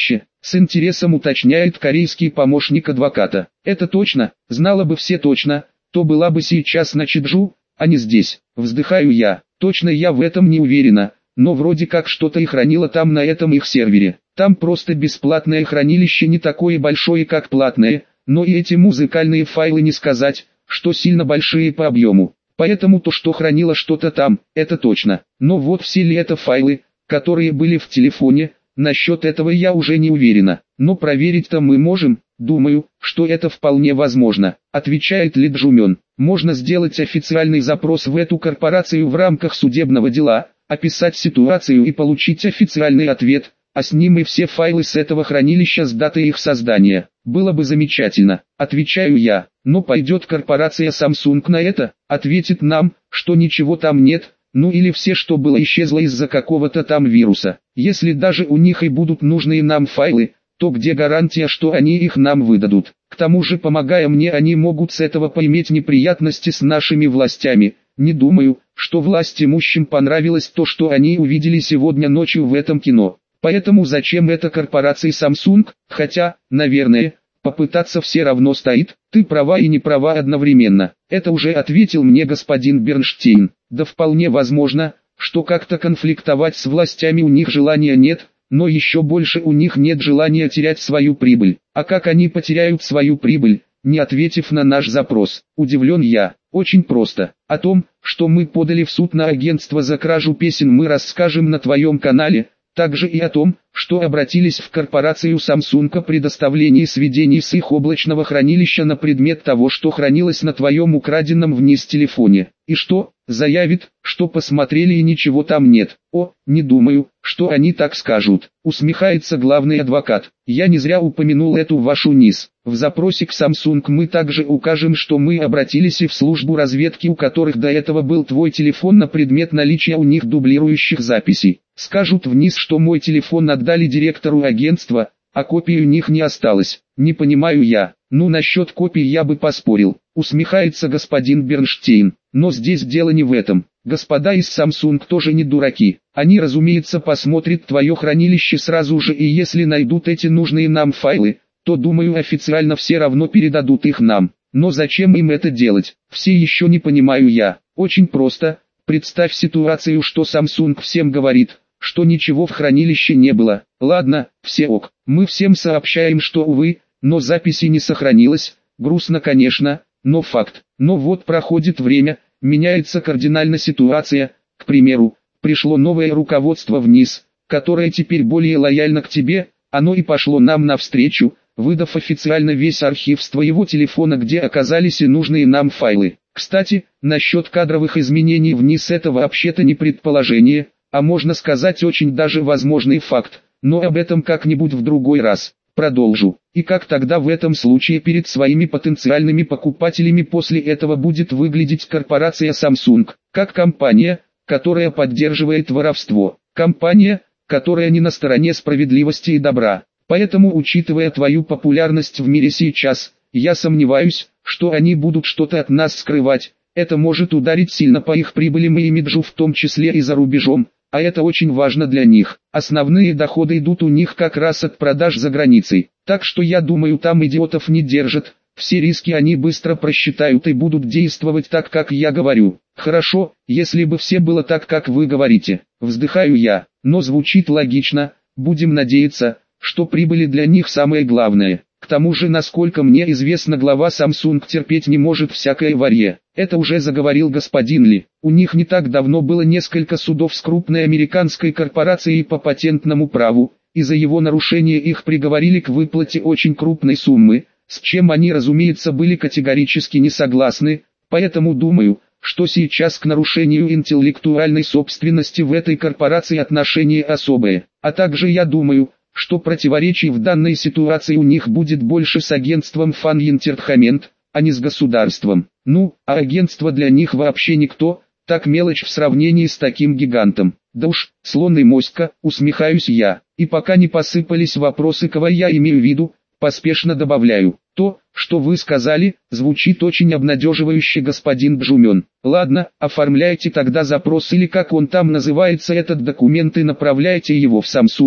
С интересом уточняет корейский помощник адвоката. Это точно, знала бы все точно, то была бы сейчас на Чеджу, а не здесь. Вздыхаю я, точно я в этом не уверена, но вроде как что-то и хранила там на этом их сервере. Там просто бесплатное хранилище, не такое большое как платное, но и эти музыкальные файлы не сказать, что сильно большие по объему. Поэтому то, что хранило что-то там, это точно. Но вот все ли это файлы, которые были в телефоне, насчет этого я уже не уверена. Но проверить-то мы можем, думаю, что это вполне возможно. Отвечает Ли Джумён. Можно сделать официальный запрос в эту корпорацию в рамках судебного дела, описать ситуацию и получить официальный ответ, а с ним и все файлы с этого хранилища с датой их создания. Было бы замечательно, отвечаю я. Но пойдет корпорация Samsung на это, ответит нам, что ничего там нет, ну или все, что было, исчезло из-за какого-то там вируса. Если даже у них и будут нужные нам файлы, то где гарантия, что они их нам выдадут? К тому же, помогая мне, они могут с этого поиметь неприятности с нашими властями. Не думаю, что власть имущим понравилось то, что они увидели сегодня ночью в этом кино. Поэтому зачем это корпорации Samsung, хотя, наверное, попытаться все равно стоит. Ты права и не права одновременно. Это уже ответил мне господин Бернштейн. Да вполне возможно, что как-то конфликтовать с властями у них желания нет, но еще больше у них нет желания терять свою прибыль. А как они потеряют свою прибыль, не ответив на наш запрос? Удивлен я. Очень просто. О том, что мы подали в суд на агентство за кражу песен, мы расскажем на твоем канале. Также и о том, что обратились в корпорацию Samsung о предоставлении сведений с их облачного хранилища на предмет того, что хранилось на твоем украденном вниз телефоне. И что, заявит, что посмотрели и ничего там нет. О, не думаю, что они так скажут. Усмехается главный адвокат. Я не зря упомянул эту вашу низ. В запросе к Samsung мы также укажем, что мы обратились и в службу разведки, у которых до этого был твой телефон, на предмет наличия у них дублирующих записей. Скажут вниз, что мой телефон отдали директору агентства, а копий у них не осталось. Не понимаю я. Ну, насчет копий я бы поспорил. Усмехается господин Бернштейн. Но здесь дело не в этом. Господа из Samsung тоже не дураки. Они, разумеется, посмотрят твое хранилище сразу же, и если найдут эти нужные нам файлы, то, думаю, официально все равно передадут их нам. Но зачем им это делать? Все еще не понимаю я. Очень просто. Представь ситуацию, что Samsung всем говорит, что ничего в хранилище не было. Ладно, все ок. Мы всем сообщаем, что увы, но записи не сохранилось. Грустно, конечно, но факт. Но вот проходит время, меняется кардинально ситуация. К примеру, пришло новое руководство вниз, которое теперь более лояльно к тебе. Оно и пошло нам навстречу, выдав официально весь архив с твоего телефона, где оказались и нужные нам файлы. Кстати, насчет кадровых изменений вниз, это вообще-то не предположение, а можно сказать очень даже возможный факт, но об этом как-нибудь в другой раз. Продолжу. И как тогда в этом случае перед своими потенциальными покупателями после этого будет выглядеть корпорация Samsung? Как компания, которая поддерживает воровство. Компания, которая не на стороне справедливости и добра. Поэтому, учитывая твою популярность в мире сейчас, я сомневаюсь, что они будут что-то от нас скрывать. Это может ударить сильно по их прибылям и имиджу, в том числе и за рубежом. А это очень важно для них. Основные доходы идут у них как раз от продаж за границей. Так что я думаю, там идиотов не держат. Все риски они быстро просчитают и будут действовать так, как я говорю. Хорошо, если бы все было так, как вы говорите. Вздыхаю я, но звучит логично. Будем надеяться, что прибыли для них самое главное. К тому же, насколько мне известно, глава Samsung терпеть не может всякое варье. Это уже заговорил господин Ли. У них не так давно было несколько судов с крупной американской корпорацией по патентному праву, и за его нарушение их приговорили к выплате очень крупной суммы, с чем они, разумеется, были категорически не согласны, поэтому думаю, что сейчас к нарушению интеллектуальной собственности в этой корпорации отношение особое. А также я думаю, что противоречий в данной ситуации у них будет больше с агентством Fan Entertainment, а не с государством. Ну, а агентство для них вообще никто, так мелочь в сравнении с таким гигантом. Да уж, слон и моська, усмехаюсь я. И пока не посыпались вопросы, кого я имею в виду, поспешно добавляю. То, что вы сказали, звучит очень обнадеживающе, господин Джумён. Ладно, оформляйте тогда запрос, или как он там называется, этот документ, и направляйте его в Samsung.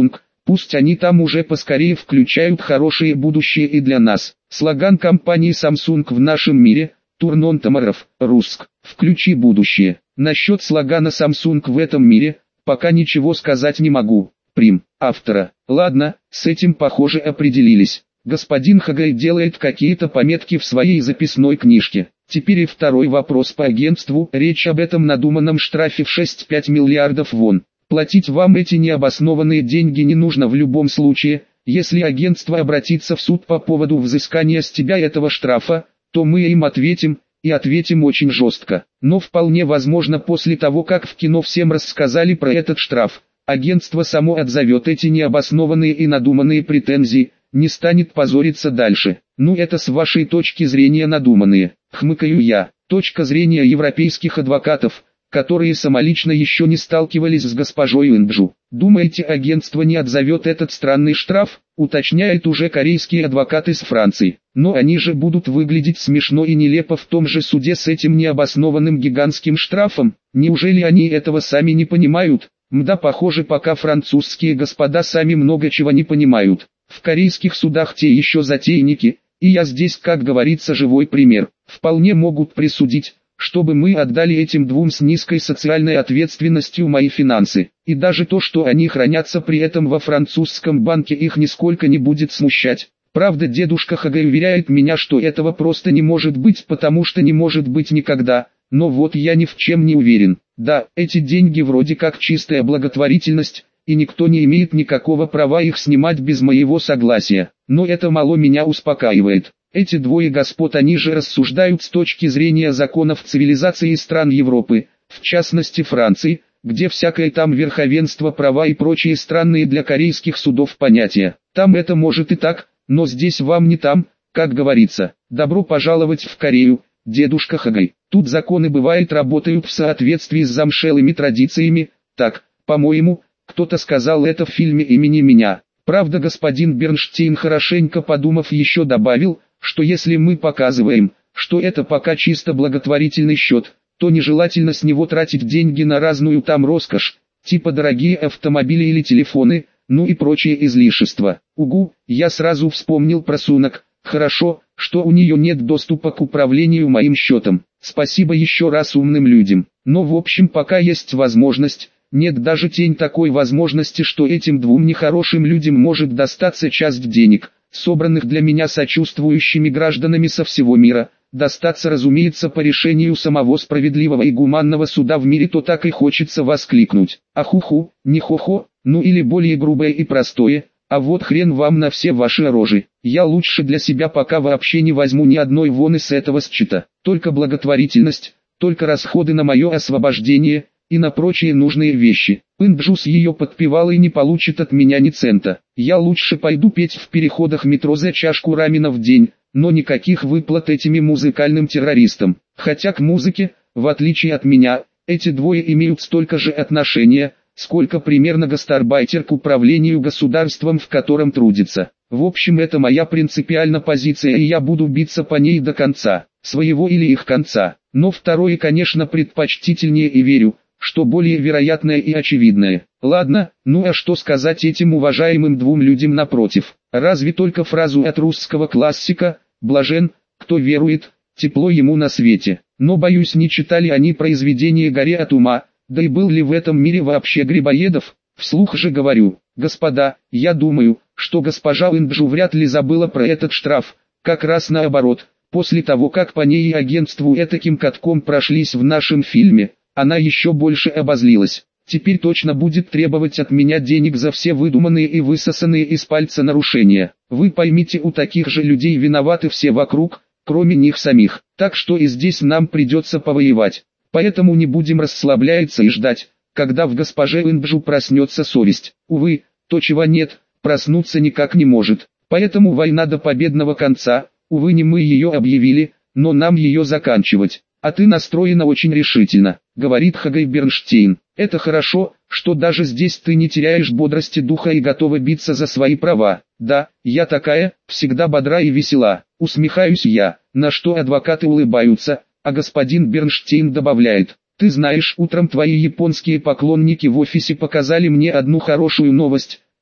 Пусть они там уже поскорее включают хорошее будущее и для нас. Слоган компании Samsung в нашем мире – Турнон Тамаров, Руск, включи будущее. Насчет слогана Samsung в этом мире, пока ничего сказать не могу. Прим. Автора. Ладно, с этим похоже определились. Господин Хагай делает какие-то пометки в своей записной книжке. Теперь и второй вопрос по агентству. Речь об этом надуманном штрафе в шесть целых пять миллиардов вон. Платить вам эти необоснованные деньги не нужно в любом случае. Если агентство обратится в суд по поводу взыскания с тебя этого штрафа, то мы им ответим, и ответим очень жестко. Но вполне возможно после того, как в кино всем рассказали про этот штраф, агентство само отзовет эти необоснованные и надуманные претензии, не станет позориться дальше. Ну это с вашей точки зрения надуманные, хмыкаю я. Точка зрения европейских адвокатов, которые самолично еще не сталкивались с госпожой Инджу. Думаете, агентство не отзовет этот странный штраф? Уточняют уже корейские адвокаты из Франции. Но они же будут выглядеть смешно и нелепо в том же суде с этим необоснованным гигантским штрафом. Неужели они этого сами не понимают? Мда, похоже, пока французские господа сами много чего не понимают. В корейских судах те еще затейники, и я здесь, как говорится, живой пример. Вполне могут присудить, чтобы мы отдали этим двум с низкой социальной ответственностью мои финансы. И даже то, что они хранятся при этом во французском банке, их нисколько не будет смущать. Правда, дедушка Хагай уверяет меня, что этого просто не может быть, потому что не может быть никогда. Но вот я ни в чем не уверен. Да, эти деньги вроде как чистая благотворительность, и никто не имеет никакого права их снимать без моего согласия. Но это мало меня успокаивает. Эти двое господ, они же рассуждают с точки зрения законов цивилизации стран Европы, в частности Франции, где всякое там верховенство права и прочие странные для корейских судов понятия. Там это может и так, но здесь вам не там, как говорится. Добро пожаловать в Корею, дедушка Хагай. Тут законы бывает работают в соответствии с замшелыми традициями. Так, по-моему, кто-то сказал это в фильме «Имени меня». Правда, господин Бернштейн, хорошенько подумав, еще добавил, что если мы показываем, что это пока чисто благотворительный счет, то нежелательно с него тратить деньги на разную там роскошь, типа дорогие автомобили или телефоны, ну и прочие излишества. Угу, я сразу вспомнил про Сунок. Хорошо, что у нее нет доступа к управлению моим счетом. Спасибо еще раз умным людям. Но в общем, пока есть возможность, нет даже тень такой возможности, что этим двум нехорошим людям может достаться часть денег, собранных для меня сочувствующими гражданами со всего мира, достаться, разумеется, по решению самого справедливого и гуманного суда в мире, то так и хочется воскликнуть. Ахуху, не хо-хо, ну или более грубое и простое, а вот хрен вам на все ваши рожи. Я лучше для себя пока вообще не возьму ни одной воны с этого счета. Только благотворительность, только расходы на мое освобождение и на прочие нужные вещи. Инджус ее подпевал и не получит от меня ни цента. Я лучше пойду петь в переходах метро за чашку рамена в день, но никаких выплат этими музыкальным террористам. Хотя к музыке, в отличие от меня, эти двое имеют столько же отношения, сколько примерно гастарбайтер к управлению государством, в котором трудится. В общем, это моя принципиальная позиция, и я буду биться по ней до конца, своего или их конца. Но второе, конечно, предпочтительнее, и верю, что более вероятное и очевидное. Ладно, ну а что сказать этим уважаемым двум людям напротив? Разве только фразу от русского классика «Блажен, кто верует, тепло ему на свете». Но боюсь, не читали они произведение «Горе от ума», да и был ли в этом мире вообще Грибоедов? Вслух же говорю, господа, я думаю, что госпожа Инджу вряд ли забыла про этот штраф, как раз наоборот. После того, как по ней и агентству этаким катком прошлись в нашем фильме, она еще больше обозлилась. Теперь точно будет требовать от меня денег за все выдуманные и высосанные из пальца нарушения. Вы поймите, у таких же людей виноваты все вокруг, кроме них самих. Так что и здесь нам придется повоевать. Поэтому не будем расслабляться и ждать, когда в госпоже Инджу проснется совесть. Увы, то чего нет, проснуться никак не может. Поэтому война до победного конца, увы, не мы ее объявили, но нам ее заканчивать. А ты настроена очень решительно, говорит Хагай Бернштейн. Это хорошо, что даже здесь ты не теряешь бодрости духа и готова биться за свои права. Да, я такая, всегда бодра и весела, усмехаюсь я, на что адвокаты улыбаются, а господин Бернштейн добавляет. Ты знаешь, утром твои японские поклонники в офисе показали мне одну хорошую новость,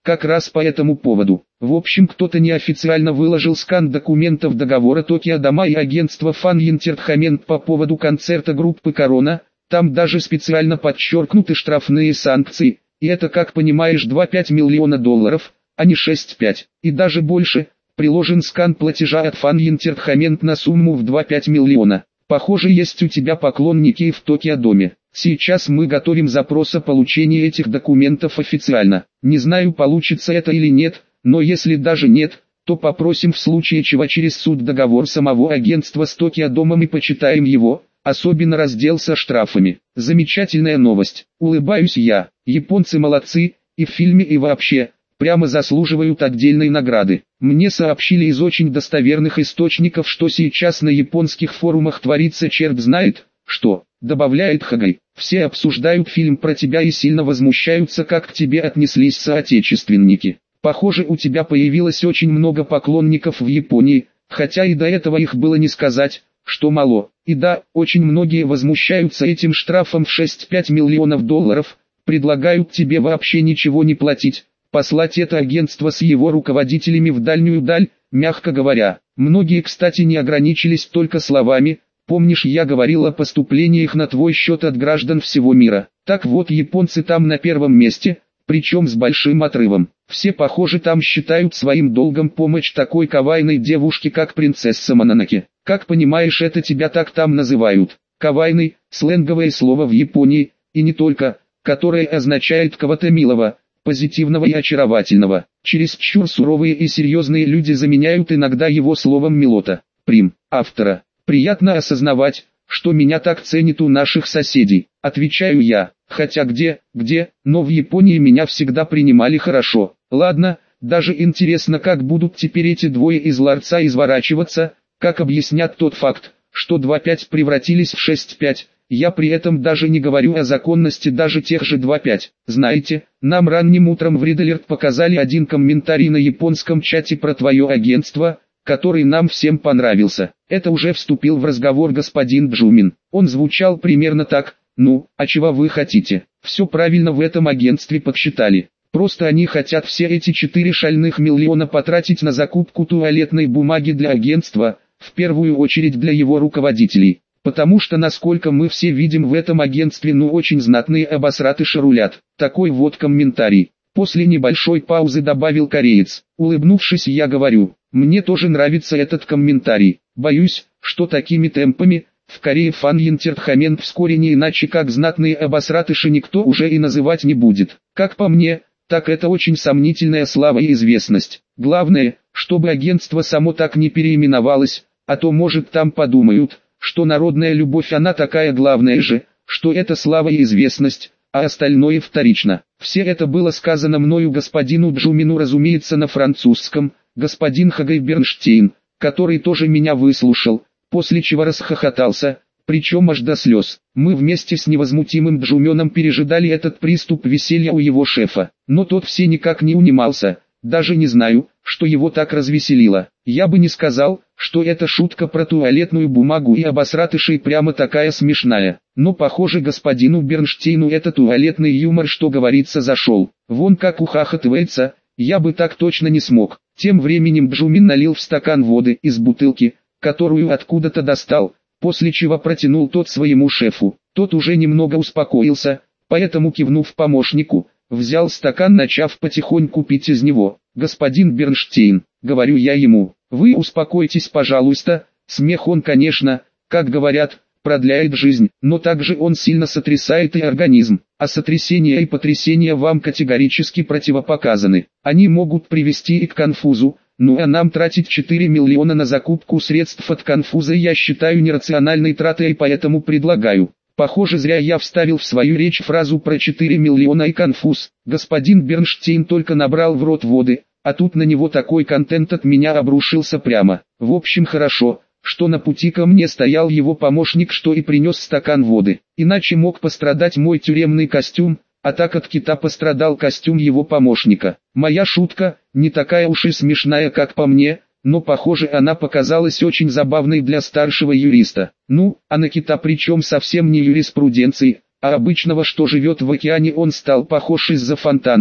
как раз по этому поводу. В общем, кто-то неофициально выложил скан документов договора Токио Дома и агентства Fan Entertainment по поводу концерта группы Корона. Там даже специально подчеркнуты штрафные санкции, и это, как понимаешь, два целых пять миллиона долларов, а не шесть целых пять. И даже больше, приложен скан платежа от Fan Entertainment на сумму в два целых пять миллиона. Похоже, есть у тебя поклонники и в Токио Доме. Сейчас мы готовим запрос о получении этих документов официально. Не знаю, получится это или нет, но если даже нет, то попросим в случае чего через суд договор самого агентства с Токио Домом и почитаем его, особенно раздел со штрафами. Замечательная новость. Улыбаюсь я. Японцы молодцы, и в фильме и вообще, прямо заслуживают отдельной награды. Мне сообщили из очень достоверных источников, что сейчас на японских форумах творится черт знает, что, добавляет Хагай. Все обсуждают фильм про тебя и сильно возмущаются, как к тебе отнеслись соотечественники. Похоже, у тебя появилось очень много поклонников в Японии, хотя и до этого их было не сказать, что мало. И да, очень многие возмущаются этим штрафом в шесть целых пять миллионов долларов, предлагают тебе вообще ничего не платить, послать это агентство с его руководителями в дальнюю даль, мягко говоря. Многие, кстати, не ограничились только словами. Помнишь, я говорил о поступлениях на твой счет от граждан всего мира? Так вот, японцы там на первом месте, причем с большим отрывом. Все, похоже, там считают своим долгом помочь такой кавайной девушке, как принцесса Мононоке. Как понимаешь, это тебя так там называют. Кавайный – сленговое слово в Японии, и не только, которое означает кого-то милого, позитивного и очаровательного. Чересчур суровые и серьезные люди заменяют иногда его словом «милота». Прим. Автора. Приятно осознавать, что меня так ценят у наших соседей. Отвечаю я, хотя где, где, но в Японии меня всегда принимали хорошо. Ладно, даже интересно, как будут теперь эти двое из ларца изворачиваться, как объяснят тот факт, что два целых пять превратились в шесть целых пять. Я при этом даже не говорю о законности даже тех же два целых пять. Знаете, нам ранним утром в Red показали один комментарий на японском чате про твое агентство, который нам всем понравился. Это уже вступил в разговор господин Джумин. Он звучал примерно так: ну, а чего вы хотите? Все правильно в этом агентстве подсчитали. Просто они хотят все эти четыре шальных миллиона потратить на закупку туалетной бумаги для агентства, в первую очередь для его руководителей. Потому что, насколько мы все видим, в этом агентстве ну очень знатные обосратыши рулят. Такой вот комментарий. После небольшой паузы добавил кореец. Улыбнувшись, я говорю, мне тоже нравится этот комментарий. Боюсь, что такими темпами, в Корее Fan Entertainment вскоре не иначе как знатные обосратыши никто уже и называть не будет. Как по мне, так это очень сомнительная слава и известность. Главное, чтобы агентство само так не переименовалось, а то может там подумают, что народная любовь она такая главная же, что это слава и известность, а остальное вторично. Все это было сказано мною господину Джумину, разумеется, на французском. Господин Хагай Бернштейн, который тоже меня выслушал, после чего расхохотался, причем аж до слез. Мы вместе с невозмутимым Джуменом пережидали этот приступ веселья у его шефа, но тот все никак не унимался. Даже не знаю, что его так развеселило. Я бы не сказал, что эта шутка про туалетную бумагу и обосратышей прямо такая смешная. Но похоже, господину Бернштейну это туалетный юмор, что говорится, зашел. Вон как ухахатывается, я бы так точно не смог. Тем временем Джумин налил в стакан воды из бутылки, которую откуда-то достал, после чего протянул тот своему шефу. Тот уже немного успокоился, поэтому, кивнув помощнику, взял стакан, начав потихоньку пить из него. «Господин Бернштейн», — говорю я ему, — «вы успокойтесь, пожалуйста». Смех он, конечно, как говорят, продляет жизнь, но также он сильно сотрясает и организм, а сотрясения и потрясения вам категорически противопоказаны. Они могут привести и к конфузу, ну а нам тратить четыре миллиона на закупку средств от конфуза я считаю нерациональной тратой, и поэтому предлагаю. Похоже, зря я вставил в свою речь фразу про четыре миллиона и конфуз. Господин Бернштейн только набрал в рот воды, а тут на него такой контент от меня обрушился прямо. В общем, хорошо, что на пути ко мне стоял его помощник, что и принес стакан воды. Иначе мог пострадать мой тюремный костюм, а так от кита пострадал костюм его помощника. Моя шутка, не такая уж и смешная, как по мне, но похоже, она показалась очень забавной для старшего юриста. Ну, а на кита причем совсем не юриспруденции, а обычного, что живет в океане, он стал похож из-за фонтана,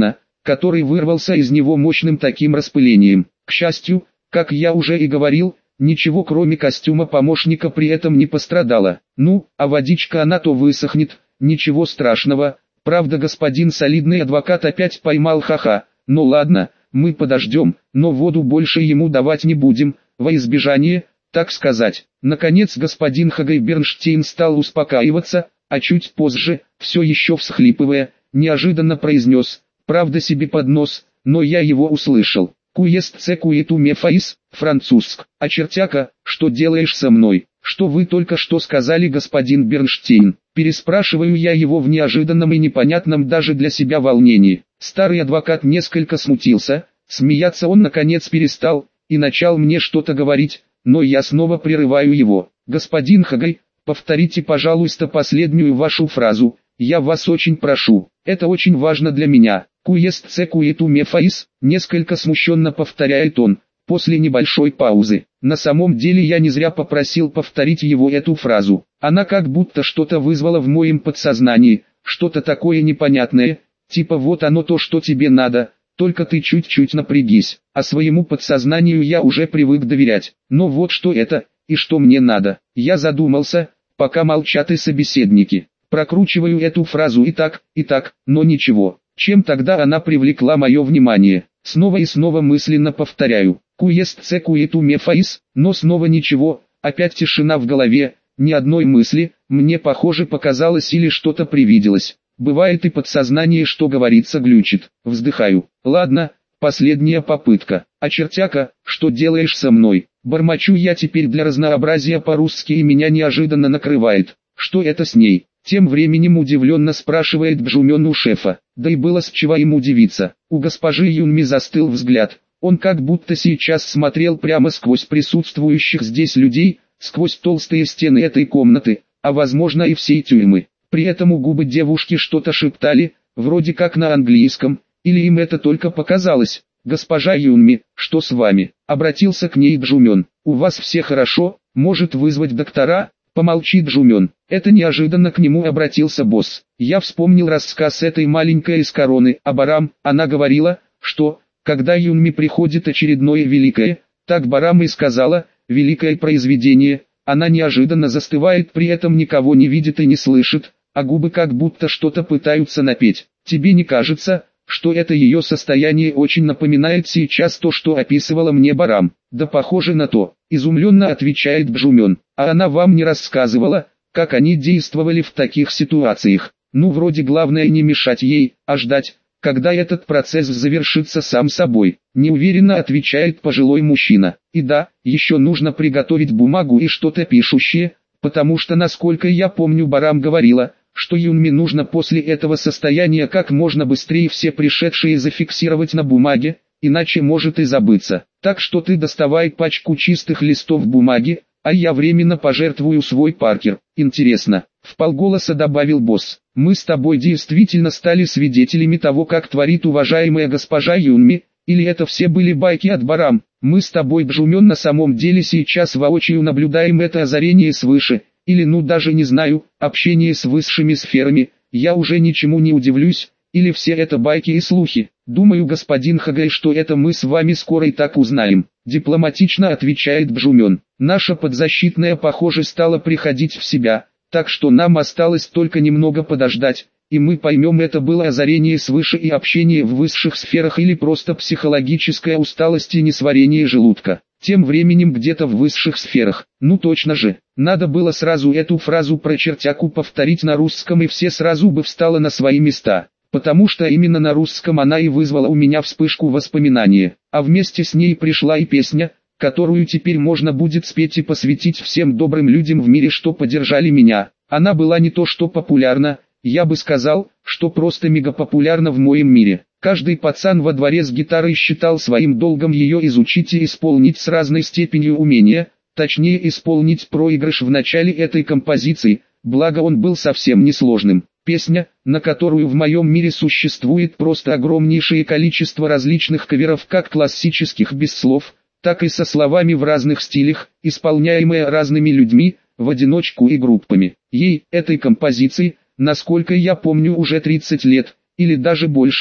который вырвался из него мощным таким распылением. К счастью, как я уже и говорил, ничего кроме костюма помощника при этом не пострадало. Ну, а водичка она то высохнет, ничего страшного. Правда, господин солидный адвокат опять поймал ха-ха. Ну ладно, мы подождем, но воду больше ему давать не будем, во избежание, так сказать. Наконец господин Хагай Бернштейн стал успокаиваться, а чуть позже, все еще всхлипывая, неожиданно произнес, правда себе под нос, но я его услышал. «Куест це куету мефаис, французск, а чертяка, что делаешь со мной? Что вы только что сказали, господин Бернштейн?» Переспрашиваю я его в неожиданном и непонятном даже для себя волнении. Старый адвокат несколько смутился, смеяться он наконец перестал, и начал мне что-то говорить, но я снова прерываю его. «Господин Хагай, повторите, пожалуйста, последнюю вашу фразу, я вас очень прошу, это очень важно для меня». «Куест це куету мефаис», несколько смущенно повторяет он, после небольшой паузы. На самом деле я не зря попросил повторить его эту фразу. Она как будто что-то вызвала в моем подсознании, что-то такое непонятное, типа вот оно то, что тебе надо, только ты чуть-чуть напрягись. А своему подсознанию я уже привык доверять. Но вот что это, и что мне надо. Я задумался, пока молчат и собеседники. Прокручиваю эту фразу и так, и так, но ничего. Чем тогда она привлекла мое внимание? Снова и снова мысленно повторяю. «Куест це куету мефаис», но снова ничего, опять тишина в голове, ни одной мысли, мне похоже показалось или что-то привиделось. Бывает и подсознание, что говорится, глючит. Вздыхаю. Ладно, последняя попытка. «А чертяка, что делаешь со мной?» Бормочу я теперь для разнообразия по-русски, и меня неожиданно накрывает. Что это с ней? Тем временем удивленно спрашивает Бжумен у шефа. Да и было с чего им удивиться. У госпожи Юнми застыл взгляд. Он как будто сейчас смотрел прямо сквозь присутствующих здесь людей, сквозь толстые стены этой комнаты, а возможно и всей тюрьмы. При этом у губы девушки что-то шептали, вроде как на английском, или им это только показалось. «Госпожа Юнми, что с вами?» Обратился к ней Бжумен. «У вас все хорошо, может вызвать доктора?» Помолчи, Бжумен. Это неожиданно к нему обратился босс. Я вспомнил рассказ этой маленькой из короны, а Барам, она говорила, что, когда Юнми приходит очередное великое, так Барам и сказала, великое произведение, она неожиданно застывает, при этом никого не видит и не слышит, а губы как будто что-то пытаются напеть. Тебе не кажется, что это ее состояние очень напоминает сейчас то, что описывала мне Барам? Да похоже на то, изумленно отвечает Бжумен. А она вам не рассказывала, как они действовали в таких ситуациях? Ну вроде главное не мешать ей, а ждать, когда этот процесс завершится сам собой. Неуверенно отвечает пожилой мужчина. И да, еще нужно приготовить бумагу и что-то пишущее, потому что насколько я помню Барам говорила, что Юнми нужно после этого состояния как можно быстрее все пришедшие зафиксировать на бумаге, иначе может и забыться. Так что ты доставай пачку чистых листов бумаги, а я временно пожертвую свой Паркер. Интересно, вполголоса добавил босс. Мы с тобой действительно стали свидетелями того, как творит уважаемая госпожа Юнми, или это все были байки от Барам? Мы с тобой, Бжумен, на самом деле сейчас воочию наблюдаем это озарение свыше. Или ну даже не знаю, общение с высшими сферами, я уже ничему не удивлюсь, или все это байки и слухи. Думаю, господин Хагай, что это мы с вами скоро и так узнаем. Дипломатично отвечает Бжумен. Наша подзащитная, похоже, стала приходить в себя, так что нам осталось только немного подождать, и мы поймем, это было озарение свыше и общение в высших сферах или просто психологическая усталость и несварение желудка. Тем временем где-то в высших сферах. Ну точно же, надо было сразу эту фразу про чертяку повторить на русском, и все сразу бы встало на свои места. Потому что именно на русском она и вызвала у меня вспышку воспоминания. А вместе с ней пришла и песня, которую теперь можно будет спеть и посвятить всем добрым людям в мире, что поддержали меня. Она была не то что популярна, я бы сказал, что просто мегапопулярна в моем мире. Каждый пацан во дворе с гитарой считал своим долгом ее изучить и исполнить с разной степенью умения, точнее исполнить проигрыш в начале этой композиции, благо он был совсем несложным. Песня, на которую в моем мире существует просто огромнейшее количество различных каверов, как классических без слов, так и со словами в разных стилях, исполняемая разными людьми, в одиночку и группами. Ей, этой композиции, насколько я помню, уже тридцать лет, или даже больше.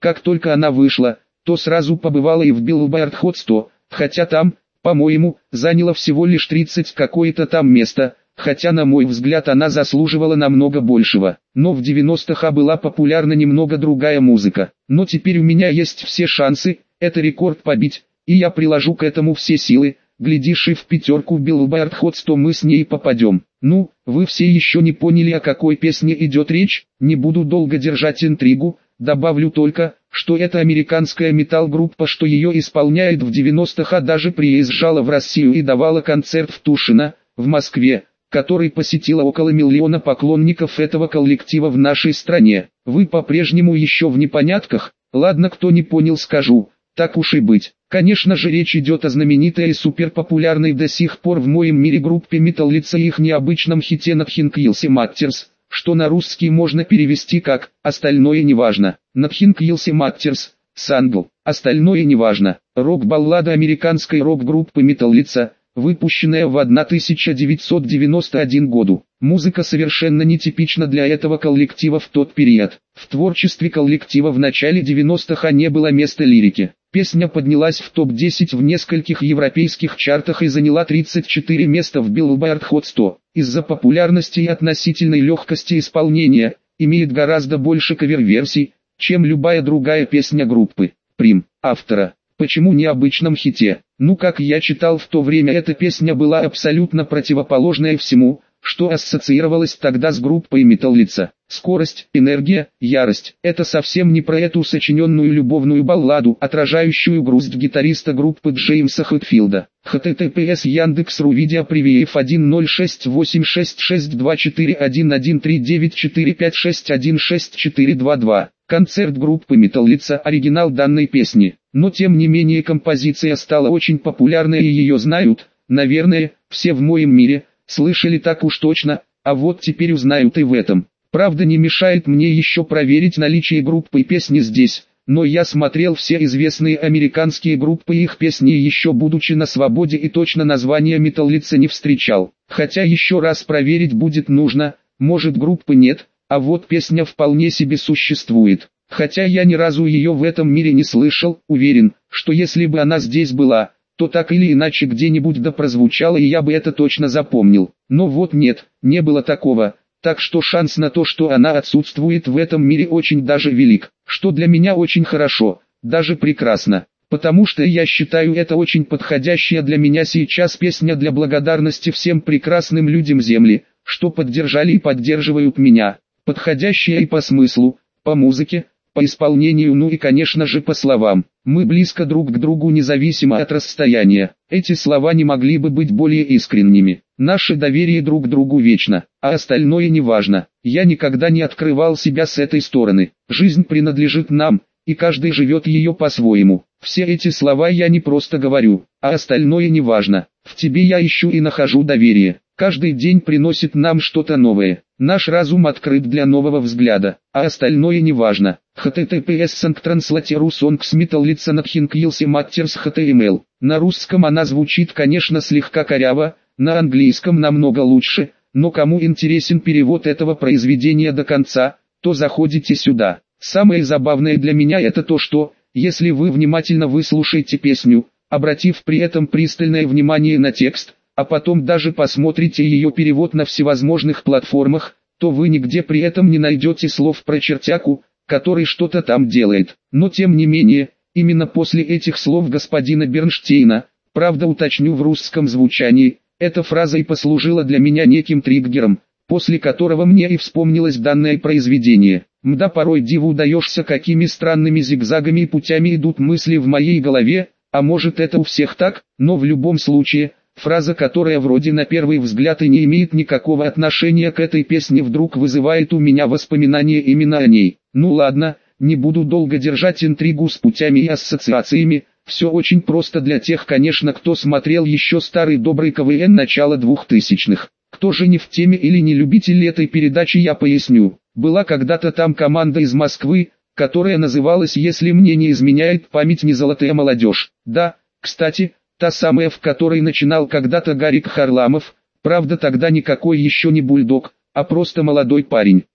Как только она вышла, то сразу побывала и в Billboard Hot сто, хотя там, по-моему, заняла всего лишь тридцать какое-то там место, хотя на мой взгляд она заслуживала намного большего. Но в девяностых была популярна немного другая музыка. Но теперь у меня есть все шансы, это рекорд побить, и я приложу к этому все силы. Глядишь, и в пятерку Billboard Hot сто мы с ней попадем. Ну, вы все еще не поняли, о какой песне идет речь, не буду долго держать интригу, добавлю только, что это американская метал-группа, что ее исполняет в девяностых, а даже приезжала в Россию и давала концерт в Тушино, в Москве, который посетило около миллиона поклонников этого коллектива в нашей стране. Вы по-прежнему еще в непонятках? Ладно, кто не понял, скажу. Так уж и быть. Конечно же, речь идет о знаменитой и суперпопулярной до сих пор в моем мире группе Metallica и их необычном хите Nothing Else Matters, что на русский можно перевести как «остальное неважно». Nothing Else Matters, сангл, «остальное неважно». Рок-баллада американской рок-группы Metallica, выпущенная в тысяча девятьсот девяносто первом году. Музыка совершенно нетипична для этого коллектива в тот период. В творчестве коллектива в начале девяностых не было места лирике. Песня поднялась в топ десять в нескольких европейских чартах и заняла тридцать четыре места в Billboard Hot сто. Из-за популярности и относительной легкости исполнения, имеет гораздо больше кавер-версий, чем любая другая песня группы. Прим. Автора. Почему необычном хите? Ну, как я читал в то время, эта песня была абсолютно противоположная всему, что ассоциировалось тогда с группой Metallica. Скорость, энергия, ярость – это совсем не про эту сочиненную любовную балладу, отражающую грусть гитариста группы Джеймса Хэтфилда. https Яндекс.ру видео привиев один ноль шесть восемь шесть шесть два четыре один один три девять четыре пять шесть один шесть четыре два два. Концерт группы Metallica, оригинал данной песни. Но тем не менее композиция стала очень популярной и ее знают, наверное, все в моем мире, слышали так уж точно, а вот теперь узнают и в этом. Правда, не мешает мне еще проверить наличие группы и песни здесь, но я смотрел все известные американские группы и их песни еще будучи на свободе и точно название Metallica не встречал. Хотя еще раз проверить будет нужно, может группы нет, а вот песня вполне себе существует. Хотя я ни разу ее в этом мире не слышал, уверен, что если бы она здесь была, то так или иначе где-нибудь да прозвучало и я бы это точно запомнил. Но вот нет, не было такого, так что шанс на то, что она отсутствует в этом мире очень даже велик, что для меня очень хорошо, даже прекрасно. Потому что я считаю это очень подходящая для меня сейчас песня для благодарности всем прекрасным людям Земли, что поддержали и поддерживают меня. Подходящая и по смыслу, по музыке, по исполнению, ну и конечно же по словам. Мы близко друг к другу независимо от расстояния. Эти слова не могли бы быть более искренними. Наше доверие друг к другу вечно, а остальное не важно. Я никогда не открывал себя с этой стороны. Жизнь принадлежит нам, и каждый живет ее по-своему. Все эти слова я не просто говорю, а остальное не важно. В тебе я ищу и нахожу доверие. Каждый день приносит нам что-то новое. Наш разум открыт для нового взгляда, а остальное не важно. https Санкт-Транслатеру Songs Metallica Nothing Else Matters эйч ти эм эл. На русском она звучит, конечно, слегка коряво, на английском намного лучше, но кому интересен перевод этого произведения до конца, то заходите сюда. Самое забавное для меня это то, что, если вы внимательно выслушаете песню, обратив при этом пристальное внимание на текст, а потом даже посмотрите ее перевод на всевозможных платформах, то вы нигде при этом не найдете слов про чертяку, который что-то там делает. Но тем не менее, именно после этих слов господина Бернштейна, правда уточню в русском звучании, эта фраза и послужила для меня неким триггером, после которого мне и вспомнилось данное произведение. Мда, порой диву даешься, какими странными зигзагами и путями идут мысли в моей голове, а может это у всех так, но в любом случае, фраза, которая вроде на первый взгляд и не имеет никакого отношения к этой песне, вдруг вызывает у меня воспоминания именно о ней. Ну ладно, не буду долго держать интригу с путями и ассоциациями, все очень просто для тех, конечно, кто смотрел еще старый добрый КВН начала двухтысячных. Кто же не в теме или не любитель этой передачи, я поясню. Была когда-то там команда из Москвы, которая называлась, если мне не изменяет память, «Не золотая молодежь». Да, кстати, та самая, в которой начинал когда-то Гарик Харламов, правда тогда никакой еще не бульдог, а просто молодой парень.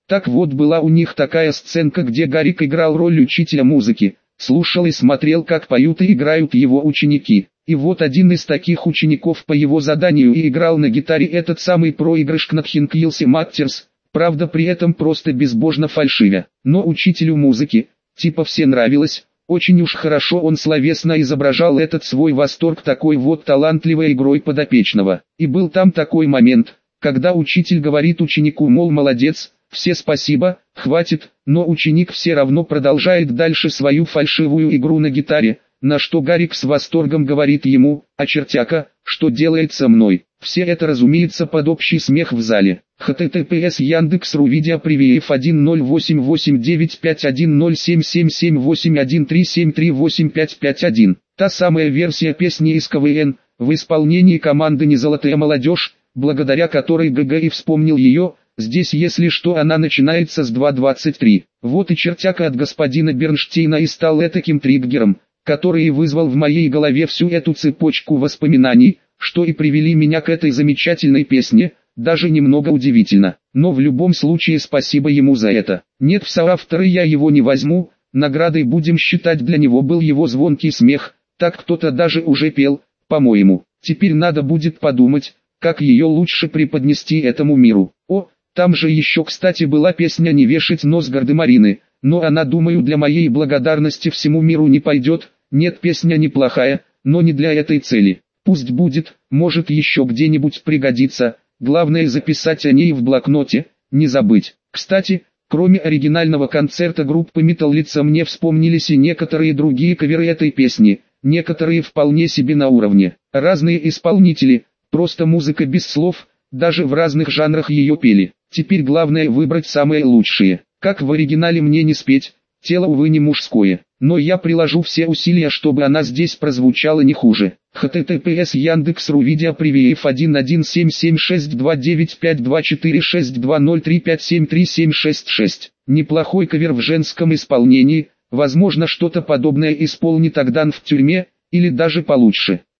Так вот, была у них такая сценка, где Гарик играл роль учителя музыки, слушал и смотрел, как поют и играют его ученики. И вот один из таких учеников по его заданию и играл на гитаре этот самый проигрыш Кнатхинкьелси Маттерс, правда при этом просто безбожно фальшивя. Но учителю музыки, типа все нравилось, очень уж хорошо он словесно изображал этот свой восторг такой вот талантливой игрой подопечного. И был там такой момент, когда учитель говорит ученику, мол, молодец, все спасибо, хватит, но ученик все равно продолжает дальше свою фальшивую игру на гитаре, на что Гарик с восторгом говорит ему: «А чертяка, что делает со мной?» Все это, разумеется, под общий смех в зале. https Яндекс.ру видео привиев один ноль восемь восемь девять пять один ноль семь семь семь восемь один три семь три восемь пять пять один. Та самая версия песни из КВН, в исполнении команды «Незолотая молодежь», благодаря которой ГГ и вспомнил ее. Здесь, если что, она начинается с два двадцать три. Вот и чертяка от господина Бернштейна и стал этаким триггером, который и вызвал в моей голове всю эту цепочку воспоминаний, что и привели меня к этой замечательной песне, даже немного удивительно. Но в любом случае спасибо ему за это. Нет, в соавторы я его не возьму, наградой будем считать для него был его звонкий смех, так кто-то даже уже пел, по-моему. Теперь надо будет подумать, как ее лучше преподнести этому миру. О, там же еще, кстати, была песня «Не вешать нос гардемарины», но она, думаю, для моей благодарности всему миру не пойдет. Нет, песня неплохая, но не для этой цели. Пусть будет, может еще где-нибудь пригодится, главное записать о ней в блокноте, не забыть. Кстати, кроме оригинального концерта группы Metallica мне вспомнились и некоторые другие каверы этой песни, некоторые вполне себе на уровне. Разные исполнители, просто музыка без слов, даже в разных жанрах ее пели. Теперь главное выбрать самые лучшие. Как в оригинале мне не спеть, тело, увы, не мужское. Но я приложу все усилия, чтобы она здесь прозвучала не хуже. https Яндекс.ру видео привиев один один семь семь шесть два девять пять два четыре шесть два ноль три пять семь три семь шесть шесть. Неплохой кавер в женском исполнении, возможно что-то подобное исполнит Агдан в тюрьме, или даже получше.